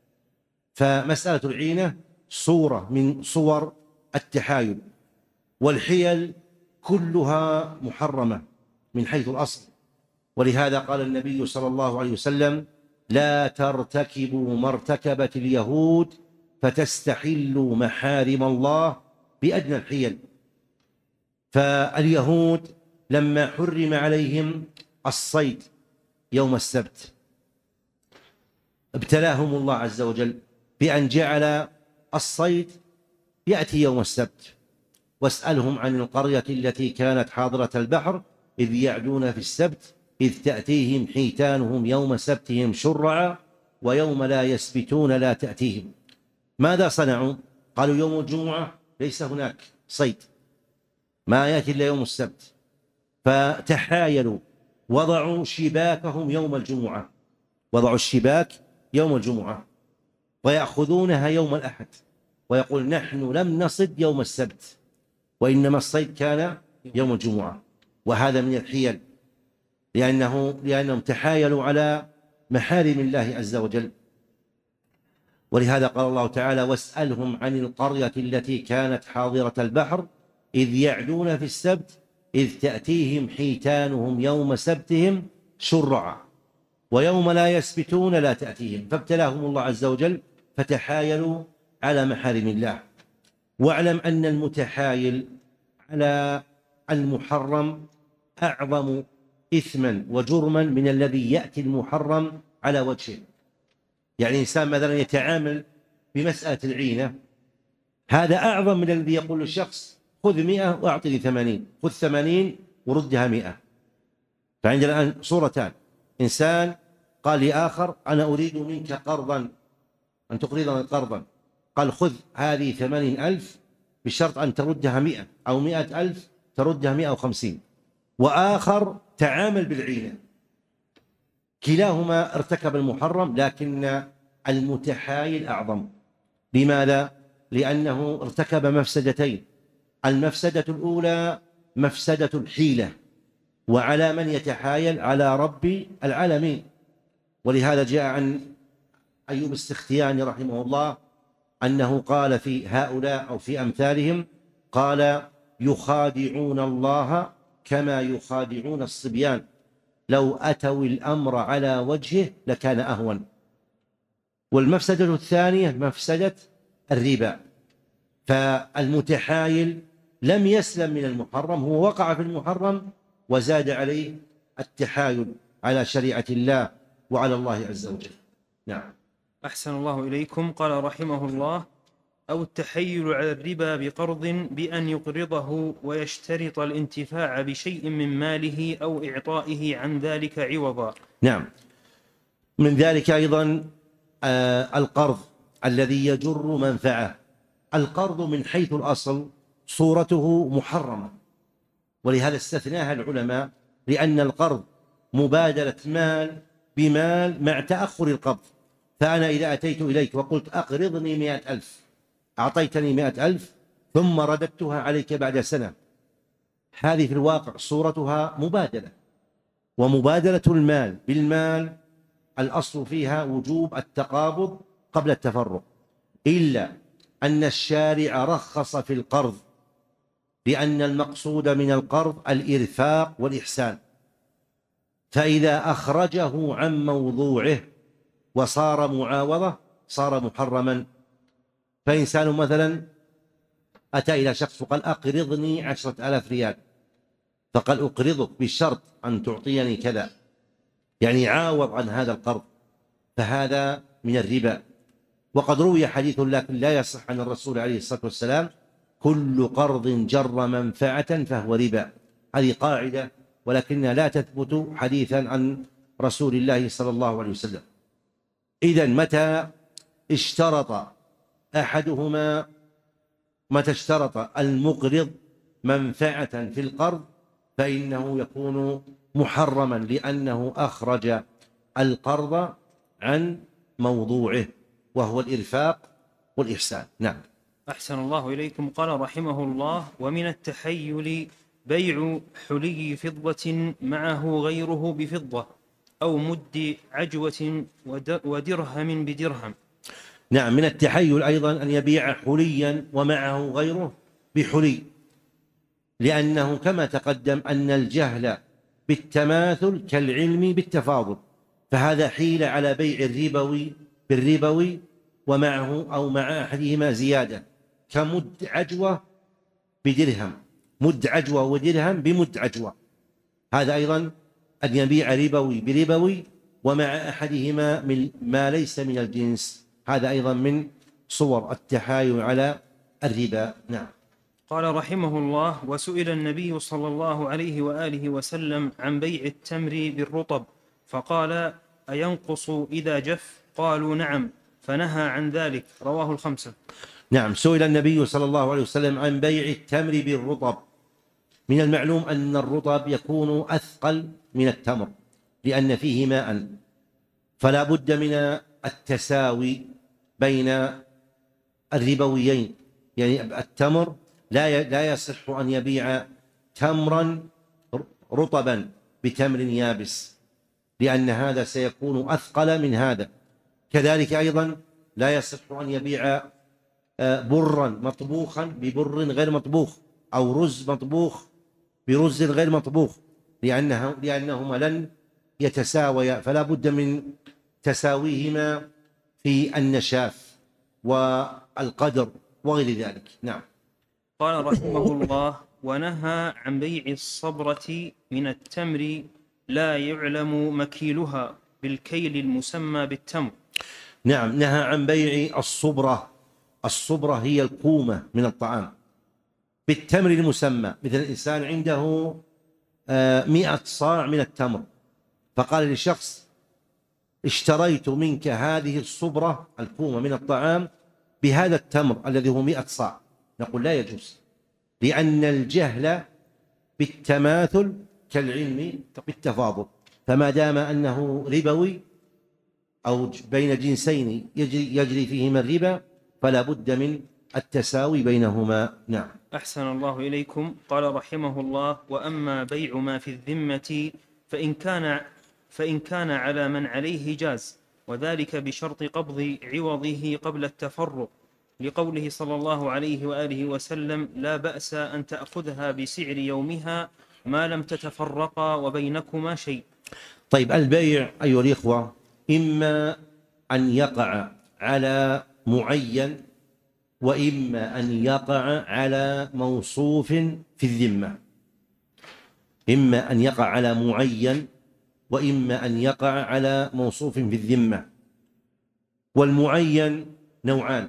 فمسألة العينة صورة من صور التحايل، والحيل كلها محرمة من حيث الأصل. ولهذا قال النبي صلى الله عليه وسلم: لا ترتكبوا ما ارتكبت اليهود فتستحلوا محارم الله بأدنى الحيل. فاليهود لما حرم عليهم الصيد يوم السبت ابتلاهم الله عز وجل بأن جعل الصيد يأتي يوم السبت. واسألهم عن القرية التي كانت حاضرة البحر إذ يعدون في السبت إذ تأتيهم حيتانهم يوم سبتهم شرعا ويوم لا يسبتون لا تأتيهم. ماذا صنعوا؟ قالوا يوم الجمعة ليس هناك صيد، ما يأتي إلا يوم السبت، فتحايلوا، وضعوا شباكهم يوم الجمعة، وضعوا الشباك يوم الجمعة ويأخذونها يوم الأحد، ويقول: نحن لم نصد يوم السبت وإنما الصيد كان يوم الجمعة. وهذا من الحيل، لأنه لأنهم تحايلوا على محارم الله عز وجل. ولهذا قال الله تعالى: واسألهم عن القرية التي كانت حاضرة البحر إذ يعدون في السبت إذ تأتيهم حيتانهم يوم سبتهم شرعا ويوم لا يسبتون لا تأتيهم. فابتلاهم الله عز وجل فتحايلوا على محارم الله. واعلم أن المتحايل على المحرم أعظم إثما وجرما من الذي يأتي المحرم على وجهه. يعني إنسان مثلا يتعامل بمسألة العينة، هذا أعظم من الذي يقول للشخص خذ مئة وأعطني ثمانين، خذ ثمانين وردها مئة. فعندنا الآن صورتان: إنسان قال لآخر أنا أريد منك قرضا، أن تقرضني قرضا، قال خذ هذه ثمانين ألف بشرط أن تردها مئة، أو مئة ألف تردها مئة وخمسين. وآخر تعامل بالعينة، كلاهما ارتكب المحرم، لكن المتحايل أعظم. لماذا؟ لأنه ارتكب مفسدتين: المفسدة الأولى مفسدة الحيلة، وعلى من يتحايل؟ على رب العالمين. ولهذا جاء عن أيوب السختياني رحمه الله أنه قال في هؤلاء أو في أمثالهم، قال يخادعون الله كما يخادعون الصبيان، لو أتوا الأمر على وجهه لكان أهون. والمفسدة الثانية مفسدة الربا. فالمتحايل لم يسلم من المحرم، هو وقع في المحرم وزاد عليه التحايل على شريعة الله وعلى الله عز وجل. نعم. أحسن الله إليكم. قال رحمه الله: أو التحيل على الربا بقرض بأن يقرضه ويشترط الانتفاع بشيء من ماله أو إعطائه عن ذلك عوضا. نعم. من ذلك أيضا آه القرض الذي يجر منفعة. القرض من حيث الأصل صورته محرمة، ولهذا استثناها العلماء، لأن القرض مبادلة مال بمال مع تأخر القبض. فأنا إذا أتيت إليك وقلت أقرضني مئة ألف، أعطيتني مئة ألف ثم رددتها عليك بعد سنة، هذه في الواقع صورتها مبادلة. ومبادلة المال بالمال الأصل فيها وجوب التقابض قبل التفرق، إلا أن الشارع رخص في القرض، لأن المقصود من القرض الإرفاق والإحسان. فإذا أخرجه عن موضوعه وصار معاوضة صار محرما. فإنسان مثلا أتى إلى شخص وقال أقرضني عشرة آلاف ريال، فقال أقرضك بشرط أن تعطيني كذا، يعني عاوض عن هذا القرض، فهذا من الربا. وقد روي حديث لكن لا يصح عن الرسول عليه الصلاة والسلام: كل قرض جر منفعة فهو ربا. هذه قاعدة ولكنها لا تثبت حديثا عن رسول الله صلى الله عليه وسلم. إذن متى اشترط أحدهما متى اشترط المقرض منفعة في القرض فإنه يكون محرما، لأنه أخرج القرض عن موضوعه وهو الإرفاق والإحسان. نعم. أحسن الله إليكم. قال رحمه الله: ومن التحيل بيع حلي فضة معه غيره بفضة، أو مد عجوة ودرهم بدرهم. نعم. من التحيل أيضا أن يبيع حليا ومعه غيره بحلي، لأنه كما تقدم أن الجهل بالتماثل كالعلم بالتفاضل، فهذا حيل على بيع الربوي بالربوي ومعه أو مع أحدهما زيادة، كمد عجوة بدرهم، مد عجوة ودرهم بمد عجوة. هذا أيضا أن يبيع ربوي بربوي ومع أحدهما من ما ليس من الجنس، هذا أيضا من صور التحايل على الربا. نعم. قال رحمه الله: وسئل النبي صلى الله عليه وآله وسلم عن بيع التمر بالرطب، فقال: أينقص إذا جف؟ قالوا: نعم، فنهى عن ذلك. رواه الخمسة. نعم. سئل النبي صلى الله عليه وسلم عن بيع التمر بالرطب. من المعلوم أن الرطب يكون أثقل من التمر لأن فيه ماء، فلا بد من التساوي بين الربويين. يعني التمر لا لا يصح أن يبيع تمرا رطبا بتمر يابس، لأن هذا سيكون أثقل من هذا. كذلك أيضا لا يصح أن يبيع برا مطبوخا ببر غير مطبوخ، أو رز مطبوخ برز غير مطبوخ، لأنه لأنهما لن يتساويا، فلا بد من تساويهما في النشاف والقدر وغير ذلك. نعم. قال رحمه الله: ونهى عن بيع الصبرة من التمر لا يعلم مكيلها بالكيل المسمى بالتمر. نعم، نهى عن بيع الصبرة. الصبرة هي القومة من الطعام بالتمر المسمى. مثل الإنسان عنده مئة صاع من التمر، فقال لشخص: اشتريت منك هذه الصبرة القومة من الطعام بهذا التمر الذي هو مئة صاع. نقول لا يجوز، لأن الجهل بالتماثل كالعلم بالتفاضل، فما دام أنه ربوي أو بين جنسين يجري, يجري فيهما الربا فلا بد من التساوي بينهما. نعم. أحسن الله إليكم. قال رحمه الله: وأما بيع ما في الذمة فإن كان, فإن كان على من عليه جاز، وذلك بشرط قبض عوضه قبل التفرق، لقوله صلى الله عليه وآله وسلم: لا بأس أن تأخذها بسعر يومها ما لم تتفرقا وبينكما شيء. طيب، البيع أيها الإخوة إما أن يقع على معين، وإما أن يقع على موصوف في الذمة. إما أن يقع على معين، وإما أن يقع على موصوف في الذمة. والمعين نوعان: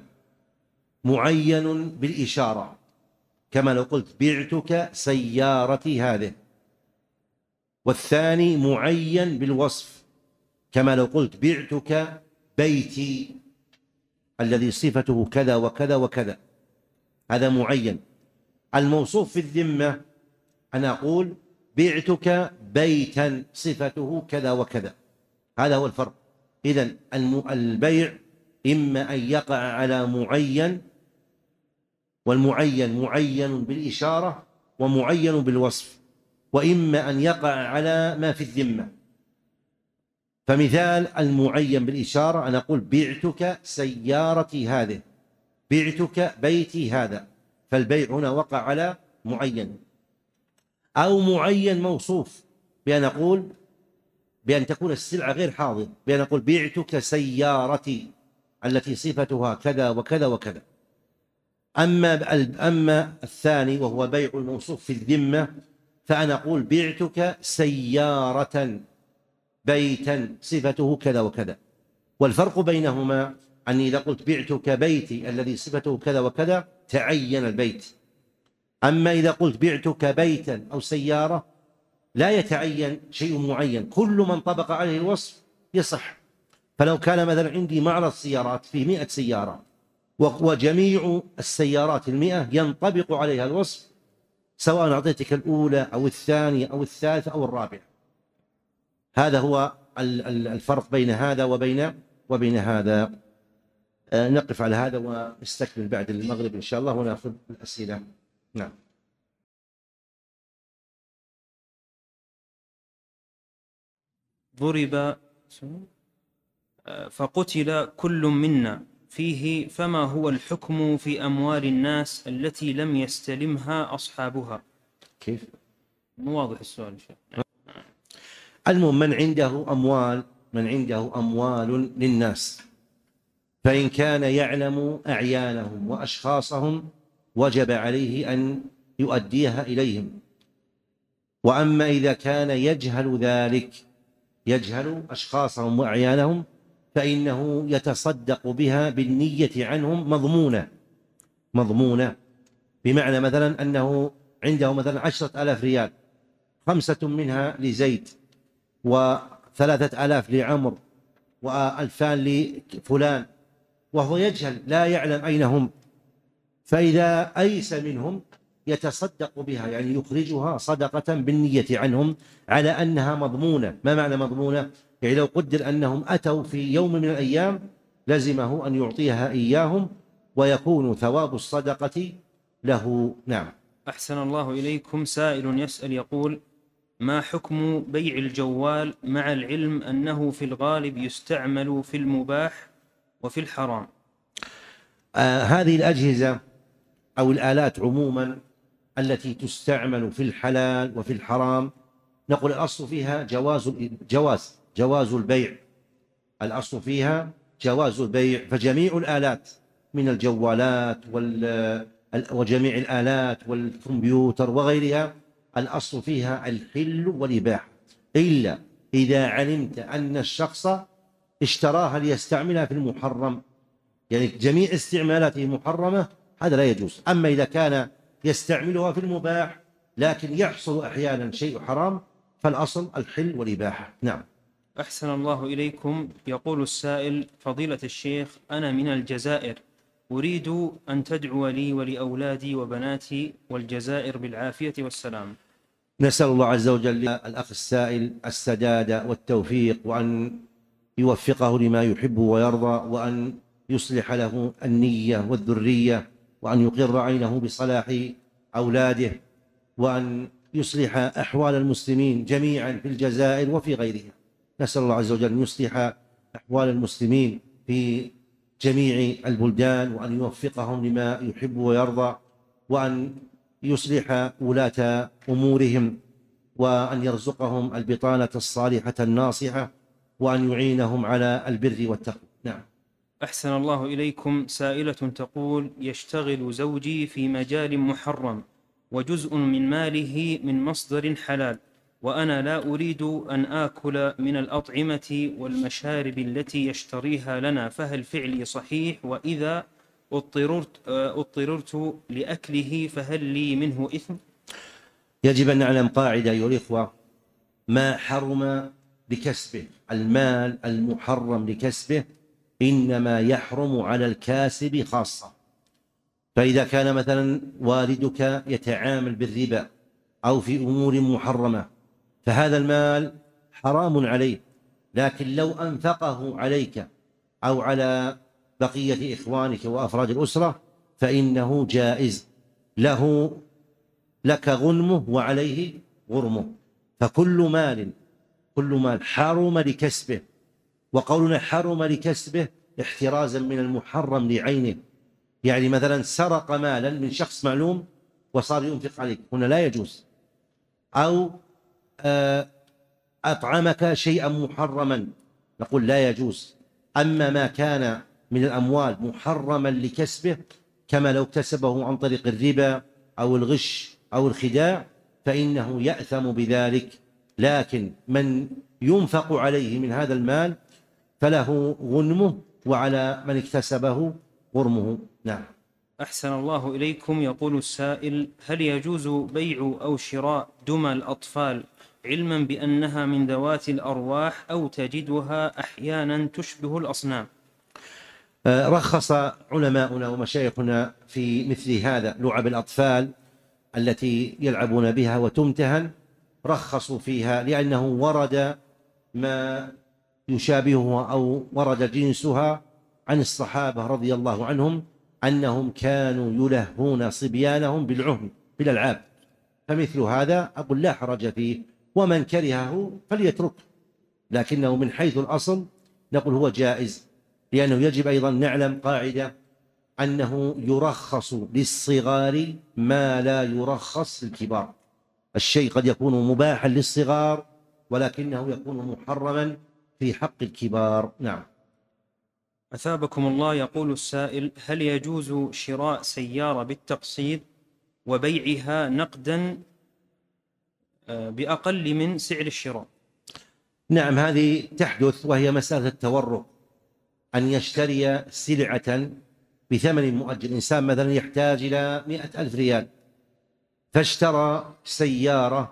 معين بالإشارة، كما لو قلت بعتك سيارتي هذه، والثاني معين بالوصف، كما لو قلت بعتك بيتي الذي صفته كذا وكذا وكذا، هذا معين. الموصوف في الذمة أنا أقول بعتك بيتا صفته كذا وكذا، هذا هو الفرق. إذن البيع إما أن يقع على معين، والمعين معين بالإشارة ومعين بالوصف، وإما أن يقع على ما في الذمة. فمثال المعين بالإشارة أنا أقول بعتك سيارتي هذه، بعتك بيتي هذا، فالبيع هنا وقع على معين. أو معين موصوف بأن أقول بأن تكون السلعة غير حاضر، بأن أقول بعتك سيارتي التي صفتها كذا وكذا وكذا. أما أما الثاني وهو بيع الموصوف في الذمة فأنا أقول بعتك سيارة بيتا صفته كذا وكذا. والفرق بينهما أني إذا قلت بعتك بيتي الذي صفته كذا وكذا تعين البيت، أما إذا قلت بعتك بيتا أو سيارة لا يتعين شيء معين، كل من طبق عليه الوصف يصح. فلو كان مثلا عندي معرض سيارات فيه مئة سيارة، وجميع السيارات المئة ينطبق عليها الوصف، سواء أعطيتك الأولى أو الثانية أو الثالثة أو الرابعة. هذا هو الفرق بين هذا وبين وبين هذا. نقف على هذا ونستكمل بعد المغرب إن شاء الله ونأخذ الأسئلة. نعم. ضرب فقتل كل منا فيه، فما هو الحكم في أموال الناس التي لم يستلمها أصحابها؟ كيف؟ مو واضح السؤال. المهم من عنده أموال من عنده أموال للناس، فإن كان يعلم أعيانهم وأشخاصهم وجب عليه أن يؤديها إليهم. وأما إذا كان يجهل ذلك، يجهل أشخاصهم وأعيانهم، فإنه يتصدق بها بالنية عنهم مضمونة مضمونة بمعنى مثلا أنه عنده مثلا عشرة آلاف ريال، خمسة منها لزيد، وثلاثة آلاف لعمر، وألفان لفلان، وهو يجهل لا يعلم أين هم. فإذا أيس منهم يتصدق بها، يعني يخرجها صدقة بالنية عنهم على أنها مضمونة. ما معنى مضمونة؟ يعني لو قدر أنهم أتوا في يوم من الأيام لزمه أن يعطيها إياهم، ويكون ثواب الصدقة له. نعم. أحسن الله إليكم. سائل يسأل يقول: ما حكم بيع الجوال مع العلم أنه في الغالب يستعمل في المباح وفي الحرام؟ آه هذه الأجهزة أو الآلات عموما التي تستعمل في الحلال وفي الحرام، نقول الأصل فيها جواز جواز جواز البيع. الأصل فيها جواز البيع. فجميع الآلات من الجوالات وجميع الآلات والكمبيوتر وغيرها الأصل فيها الحل والإباحة، إلا إذا علمت أن الشخص اشتراها ليستعملها في المحرم، يعني جميع استعمالاته محرمة، هذا لا يجوز. أما إذا كان يستعملها في المباح لكن يحصل أحيانا شيء حرام فالأصل الحل والإباحة. نعم. أحسن الله إليكم. يقول السائل: فضيلة الشيخ، أنا من الجزائر، أريد أن تدعو لي ولأولادي وبناتي والجزائر بالعافية والسلام. نسأل الله عز وجل الأخ السائل السداد والتوفيق، وأن يوفقه لما يحب ويرضى، وأن يصلح له النية والذرية، وأن يقر عينه بصلاح أولاده، وأن يصلح أحوال المسلمين جميعا في الجزائر وفي غيرها. نسأل الله عز وجل أن يصلح أحوال المسلمين في جميع البلدان، وأن يوفقهم لما يحب ويرضى، وأن يصلح ولاة أمورهم، وأن يرزقهم البطانة الصالحة الناصحة، وأن يعينهم على البر والتقوى. نعم. أحسن الله إليكم. سائلة تقول: يشتغل زوجي في مجال محرم وجزء من ماله من مصدر حلال، وأنا لا أريد أن آكل من الأطعمة والمشارب التي يشتريها لنا، فهل فعلي صحيح؟ وإذا اضطررت, اضطررت لأكله فهل لي منه إثم؟ يجب أن نعلم قاعدة أيها الإخوة: ما حرم لكسبه، المال المحرم لكسبه إنما يحرم على الكاسب خاصة. فإذا كان مثلا والدك يتعامل بالربا أو في أمور محرمة فهذا المال حرام عليه، لكن لو أنفقه عليك أو على بقية إخوانك وأفراد الأسرة فإنه جائز، له لك غنمه وعليه غرمه. فكل مال كل مال حرم لكسبه، وقولنا حرم لكسبه احترازا من المحرم لعينه، يعني مثلا سرق مالا من شخص معلوم وصار ينفق عليك، هنا لا يجوز. أو أطعمك شيئا محرما، نقول لا يجوز. أما ما كان من الأموال محرما لكسبه كما لو اكتسبه عن طريق الربا أو الغش أو الخداع فإنه يأثم بذلك، لكن من ينفق عليه من هذا المال فله غنمه وعلى من اكتسبه غرمه. نعم. أحسن الله إليكم. يقول السائل: هل يجوز بيع أو شراء دمى الأطفال علما بأنها من ذوات الأرواح أو تجدها أحيانا تشبه الأصنام؟ رخص علماؤنا ومشايخنا في مثل هذا، لعب الأطفال التي يلعبون بها وتمتهن، رخصوا فيها لأنه ورد ما يشابهها أو ورد جنسها عن الصحابة رضي الله عنهم أنهم كانوا يلهون صبيانهم بالعهن بالألعاب، فمثل هذا أقول لا حرج فيه، ومن كرهه فليتركه، لكنه من حيث الأصل نقول هو جائز، لأنه يجب أيضا نعلم قاعدة أنه يرخص للصغار ما لا يرخص للكبار. الشيء قد يكون مباحا للصغار ولكنه يكون محرما في حق الكبار. نعم. أثابكم الله. يقول السائل: هل يجوز شراء سيارة بالتقسيط وبيعها نقدا بأقل من سعر الشراء؟ نعم، هذه تحدث، وهي مسألة التورق، أن يشتري سلعة بثمن مؤجل. إنسان مثلا يحتاج إلى مئة ألف ريال فاشترى سيارة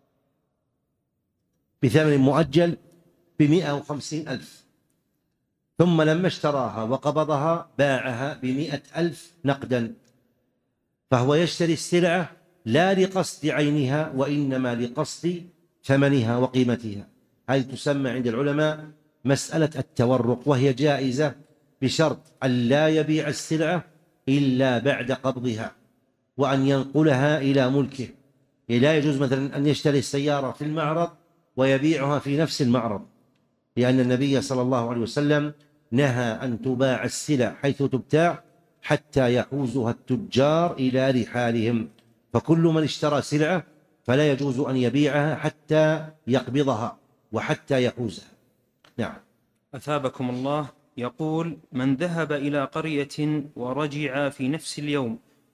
بثمن مؤجل بمئة وخمسين ألف، ثم لما اشتراها وقبضها باعها بمئة ألف نقدا، فهو يشتري السلعة لا لقصد عينها وإنما لقصد ثمنها وقيمتها. هذه تسمى عند العلماء مسألة التورق، وهي جائزة بشرط أن لا يبيع السلعة إلا بعد قبضها وأن ينقلها إلى ملكه. لا يجوز مثلا أن يشتري السيارة في المعرض ويبيعها في نفس المعرض، لأن النبي صلى الله عليه وسلم نهى أن تباع السلع حيث تبتاع حتى يحوزها التجار إلى رحالهم، فكل من اشترى سلعة فلا يجوز أن يبيعها حتى يقبضها وحتى يحوزها. نعم. أثابكم الله. يقول: من ذهب إلى قرية ورجع في نفس اليوم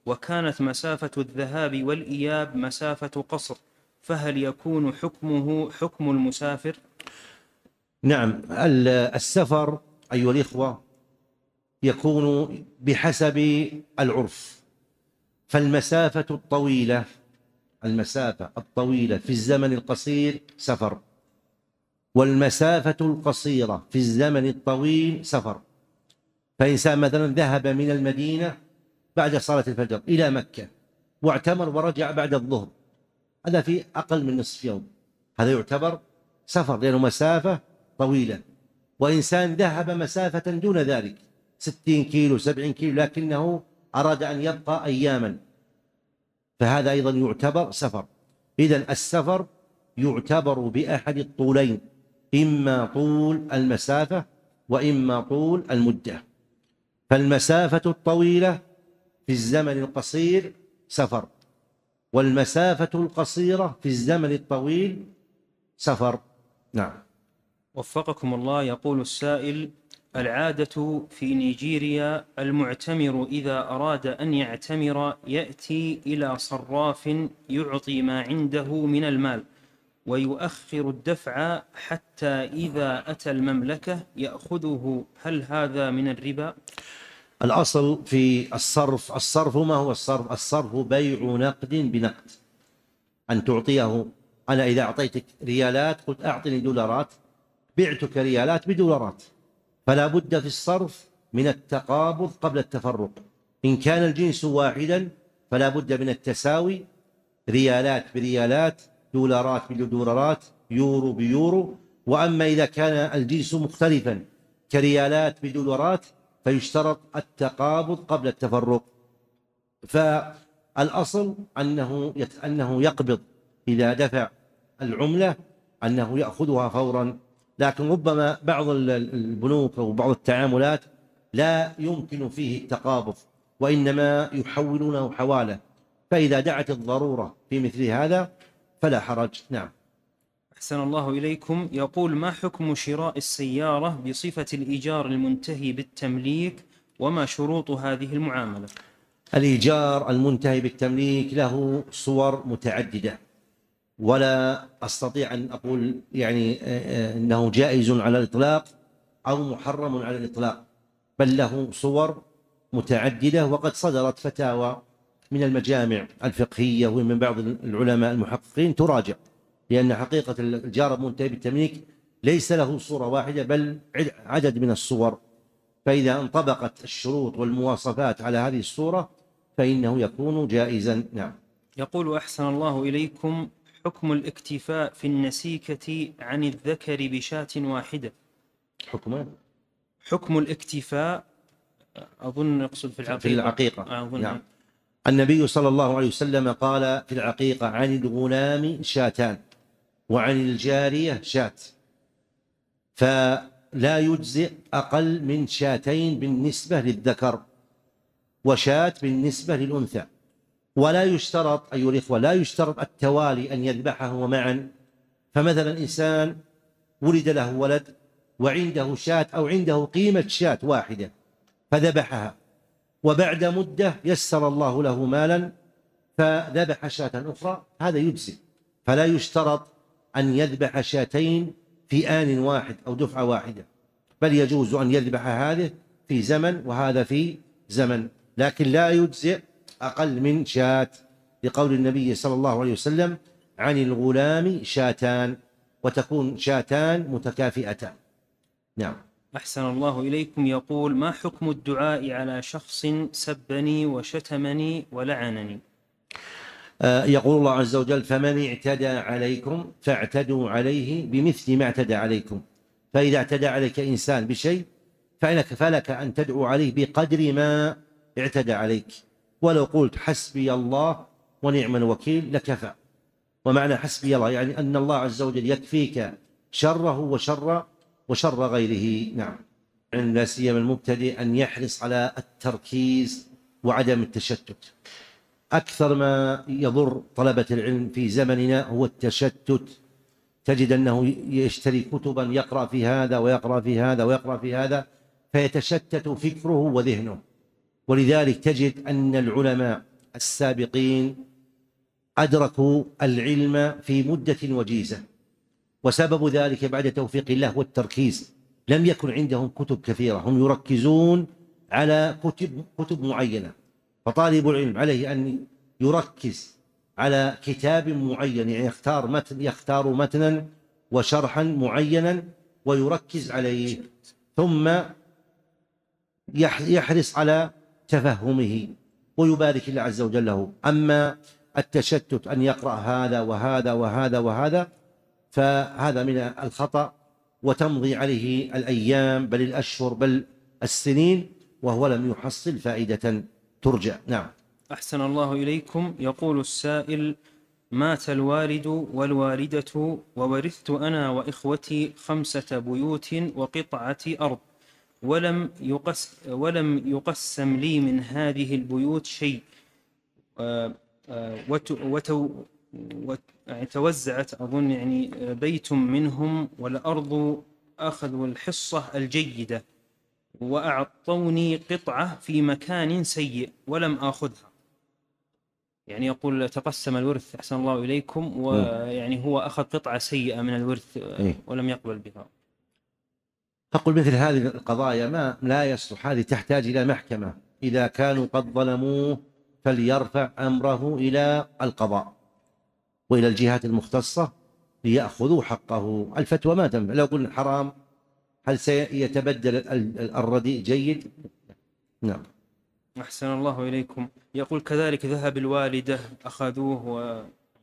وكانت مسافة الذهاب والإياب مسافة قصر، فهل يكون حكمه حكم المسافر؟ نعم، السفر أيها الإخوة يكون بحسب العرف، فالمسافة الطويلة المسافة الطويلة في الزمن القصير سفر، والمسافة القصيرة في الزمن الطويل سفر. فإنسان مثلا ذهب من المدينة بعد صلاة الفجر إلى مكة واعتمر ورجع بعد الظهر، هذا في أقل من نصف يوم، هذا يعتبر سفر لأنه مسافة طويلة. وإنسان ذهب مسافة دون ذلك ستين كيلو سبعين كيلو لكنه أراد أن يبقى أياما، فهذا أيضا يعتبر سفر. إذن السفر يعتبر بأحد الطولين، إما طول المسافة وإما طول المدة. فالمسافة الطويلة في الزمن القصير سفر، والمسافة القصيرة في الزمن الطويل سفر. نعم. وفقكم الله. يقول السائل: العادة في نيجيريا المعتمر إذا أراد أن يعتمر يأتي إلى صراف يعطي ما عنده من المال ويؤخر الدفع حتى إذا أتى المملكة يأخذه، هل هذا من الربا؟ الأصل في الصرف، الصرف ما هو الصرف؟ الصرف بيع نقد بنقد، أن تعطيه، أنا إذا أعطيتك ريالات قلت أعطني دولارات، بعتك ريالات بدولارات، فلا بد في الصرف من التقابض قبل التفرق. إن كان الجنس واحدا فلا بد من التساوي، ريالات بريالات، دولارات بدولارات، يورو بيورو. وأما إذا كان الجنس مختلفا كريالات بدولارات فيشترط التقابض قبل التفرق. فالأصل أنه أنه يقبض إذا دفع العملة، أنه يأخذها فورا، لكن ربما بعض البنوك أو بعض التعاملات لا يمكن فيه التقابض وإنما يحولونه حوالة، فإذا دعت الضرورة في مثل هذا فلا حرج. نعم. أحسن الله إليكم. يقول: ما حكم شراء السيارة بصفة الإيجار المنتهي بالتمليك، وما شروط هذه المعاملة؟ الإيجار المنتهي بالتمليك له صور متعددة، ولا أستطيع أن أقول يعني أنه جائز على الإطلاق أو محرم على الإطلاق، بل له صور متعددة، وقد صدرت فتاوى من المجامع الفقهية ومن بعض العلماء المحققين تراجع، لأن حقيقة الإيجار المنتهي بالتمليك ليس له صورة واحدة بل عدد من الصور، فإذا انطبقت الشروط والمواصفات على هذه الصورة فإنه يكون جائزا. نعم. يقول: أحسن الله إليكم، حكم الاكتفاء في النسيكة عن الذكر بشاة واحدة. حكم حكم الاكتفاء، أظن يقصد في العقيقة. في العقيقة. أظن. نعم. النبي صلى الله عليه وسلم قال في العقيقة: عن الغلام شاتان وعن الجارية شات، فلا يجزئ أقل من شاتين بالنسبة للذكر وشات بالنسبة للأنثى. ولا يشترط أيها الإخوة لا يشترط التوالي أن يذبحه معا، فمثلا إنسان ولد له ولد وعنده شاة أو عنده قيمة شاة واحدة فذبحها، وبعد مدة يسر الله له مالا فذبح شاة أخرى، هذا يجزي. فلا يشترط أن يذبح شاتين في آن واحد أو دفعة واحدة، بل يجوز أن يذبح هذه في زمن وهذا في زمن، لكن لا يجزئ أقل من شاة، لقول النبي صلى الله عليه وسلم: عن الغلام شاتان، وتكون شاتان متكافئتان. نعم. أحسن الله إليكم. يقول: ما حكم الدعاء على شخص سبني وشتمني ولعنني؟ آه يقول الله عز وجل: فمن اعتدى عليكم فاعتدوا عليه بمثل ما اعتدى عليكم. فإذا اعتدى عليك إنسان بشيء فإنك فلك أن تدعو عليه بقدر ما اعتدى عليك، ولو قلت حسبي الله ونعم الوكيل لكفى. ومعنى حسبي الله يعني أن الله عز وجل يكفيك شره وشر وشر غيره. نعم. لا سيما المبتدئ أن يحرص على التركيز وعدم التشتت. أكثر ما يضر طلبة العلم في زمننا هو التشتت، تجد أنه يشتري كتبا يقرأ في هذا ويقرأ في هذا ويقرأ في هذا فيتشتت فكره وذهنه. ولذلك تجد أن العلماء السابقين أدركوا العلم في مدة وجيزة، وسبب ذلك بعد توفيق الله هو التركيز. لم يكن عندهم كتب كثيرة، هم يركزون على كتب كتب معينة، فطالب العلم عليه أن يركز على كتاب معين، يعني يختار متن يختار متنا وشرحا معينا ويركز عليه، ثم يحرص على تفهمه ويبارك الله عز وجل له. أما التشتت أن يقرأ هذا وهذا وهذا وهذا فهذا من الخطأ، وتمضي عليه الأيام بل الأشهر بل السنين وهو لم يحصل فائدة ترجع. نعم. أحسن الله إليكم. يقول السائل: مات الوالد والوالدة وورثت أنا وإخوتي خمسة بيوت وقطعة أرض، ولم يقس ولم يقسم لي من هذه البيوت شيء، وتوزعت أظن يعني بيت منهم، والأرض أخذوا الحصة الجيدة وأعطوني قطعة في مكان سيء ولم آخذها. يعني يقول تقسم الورث أحسن الله إليكم، ويعني هو أخذ قطعة سيئة من الورث ولم يقبل بها. أقول مثل هذه القضايا ما لا يصلح، هذه تحتاج إلى محكمة. إذا كانوا قد ظلموه فليرفع أمره إلى القضاء وإلى الجهات المختصة ليأخذوا حقه. الفتوى ما تنفع. لو قلنا حرام هل سيتبدل الرديء جيد؟ نعم. أحسن الله إليكم. يقول كذلك ذهب الوالدة أخذوه و...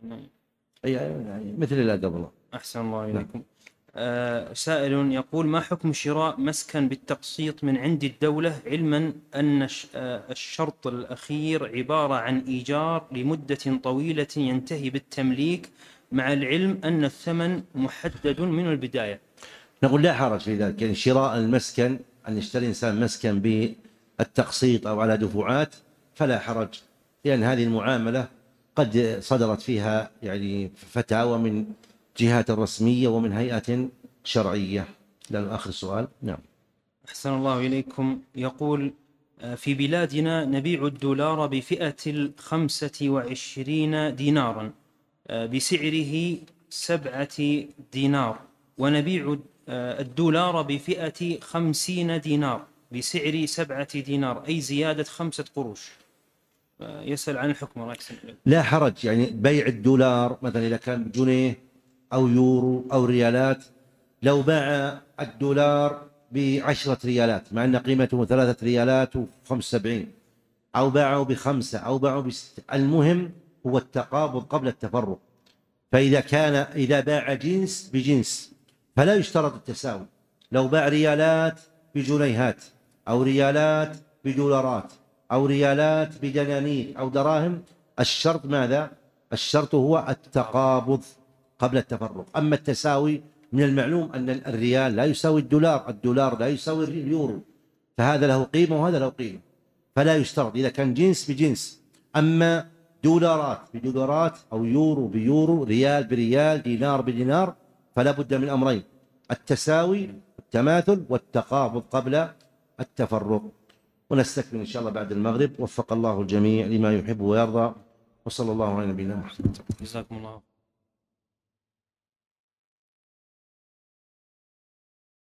يعني مثل اللي قبله. أحسن الله إليكم. نعم. آه سائل يقول: ما حكم شراء مسكن بالتقسيط من عند الدولة، علما أن الشرط الأخير عبارة عن إيجار لمدة طويلة ينتهي بالتمليك، مع العلم أن الثمن محدد من البداية؟ نقول لا حرج في ذلك. يعني شراء المسكن، أن يشتري إنسان مسكن بالتقسيط أو على دفعات فلا حرج، لأن هذه المعاملة قد صدرت فيها يعني فتاوى من جهات رسمية ومن هيئة شرعية. لأن آخر سؤال. نعم. أحسن الله إليكم. يقول: في بلادنا نبيع الدولار بفئة الخمسة وعشرين دينارا بسعره سبعة دينار، ونبيع الدولار بفئة خمسين دينار بسعر سبعة دينار، أي زيادة خمسة قروش. يسأل عن الحكم. لا حرج. يعني بيع الدولار مثلا إذا كان جنيه أو يورو أو ريالات، لو باع الدولار بعشرة ريالات مع أن قيمته ثلاثة ريالات وخمس سبعين، أو باعه بخمسة أو باعه بستة، المهم هو التقابض قبل التفرق. فإذا كان إذا باع جنس بجنس فلا يشترط التساوي. لو باع ريالات بجنيهات أو ريالات بدولارات أو ريالات بدنانير أو دراهم، الشرط ماذا؟ الشرط هو التقابض قبل التفرق. أما التساوي من المعلوم أن الريال لا يساوي الدولار، الدولار لا يساوي اليورو، فهذا له قيمة وهذا له قيمة، فلا يشترط إذا كان جنس بجنس. أما دولارات بدولارات أو يورو بيورو، ريال بريال، دينار بدينار، فلا بد من أمرين: التساوي التماثل والتقابض قبل التفرق. ونستكمل إن شاء الله بعد المغرب. وفق الله الجميع لما يحب ويرضى، وصلى الله على نبينا محمد. جزاكم الله.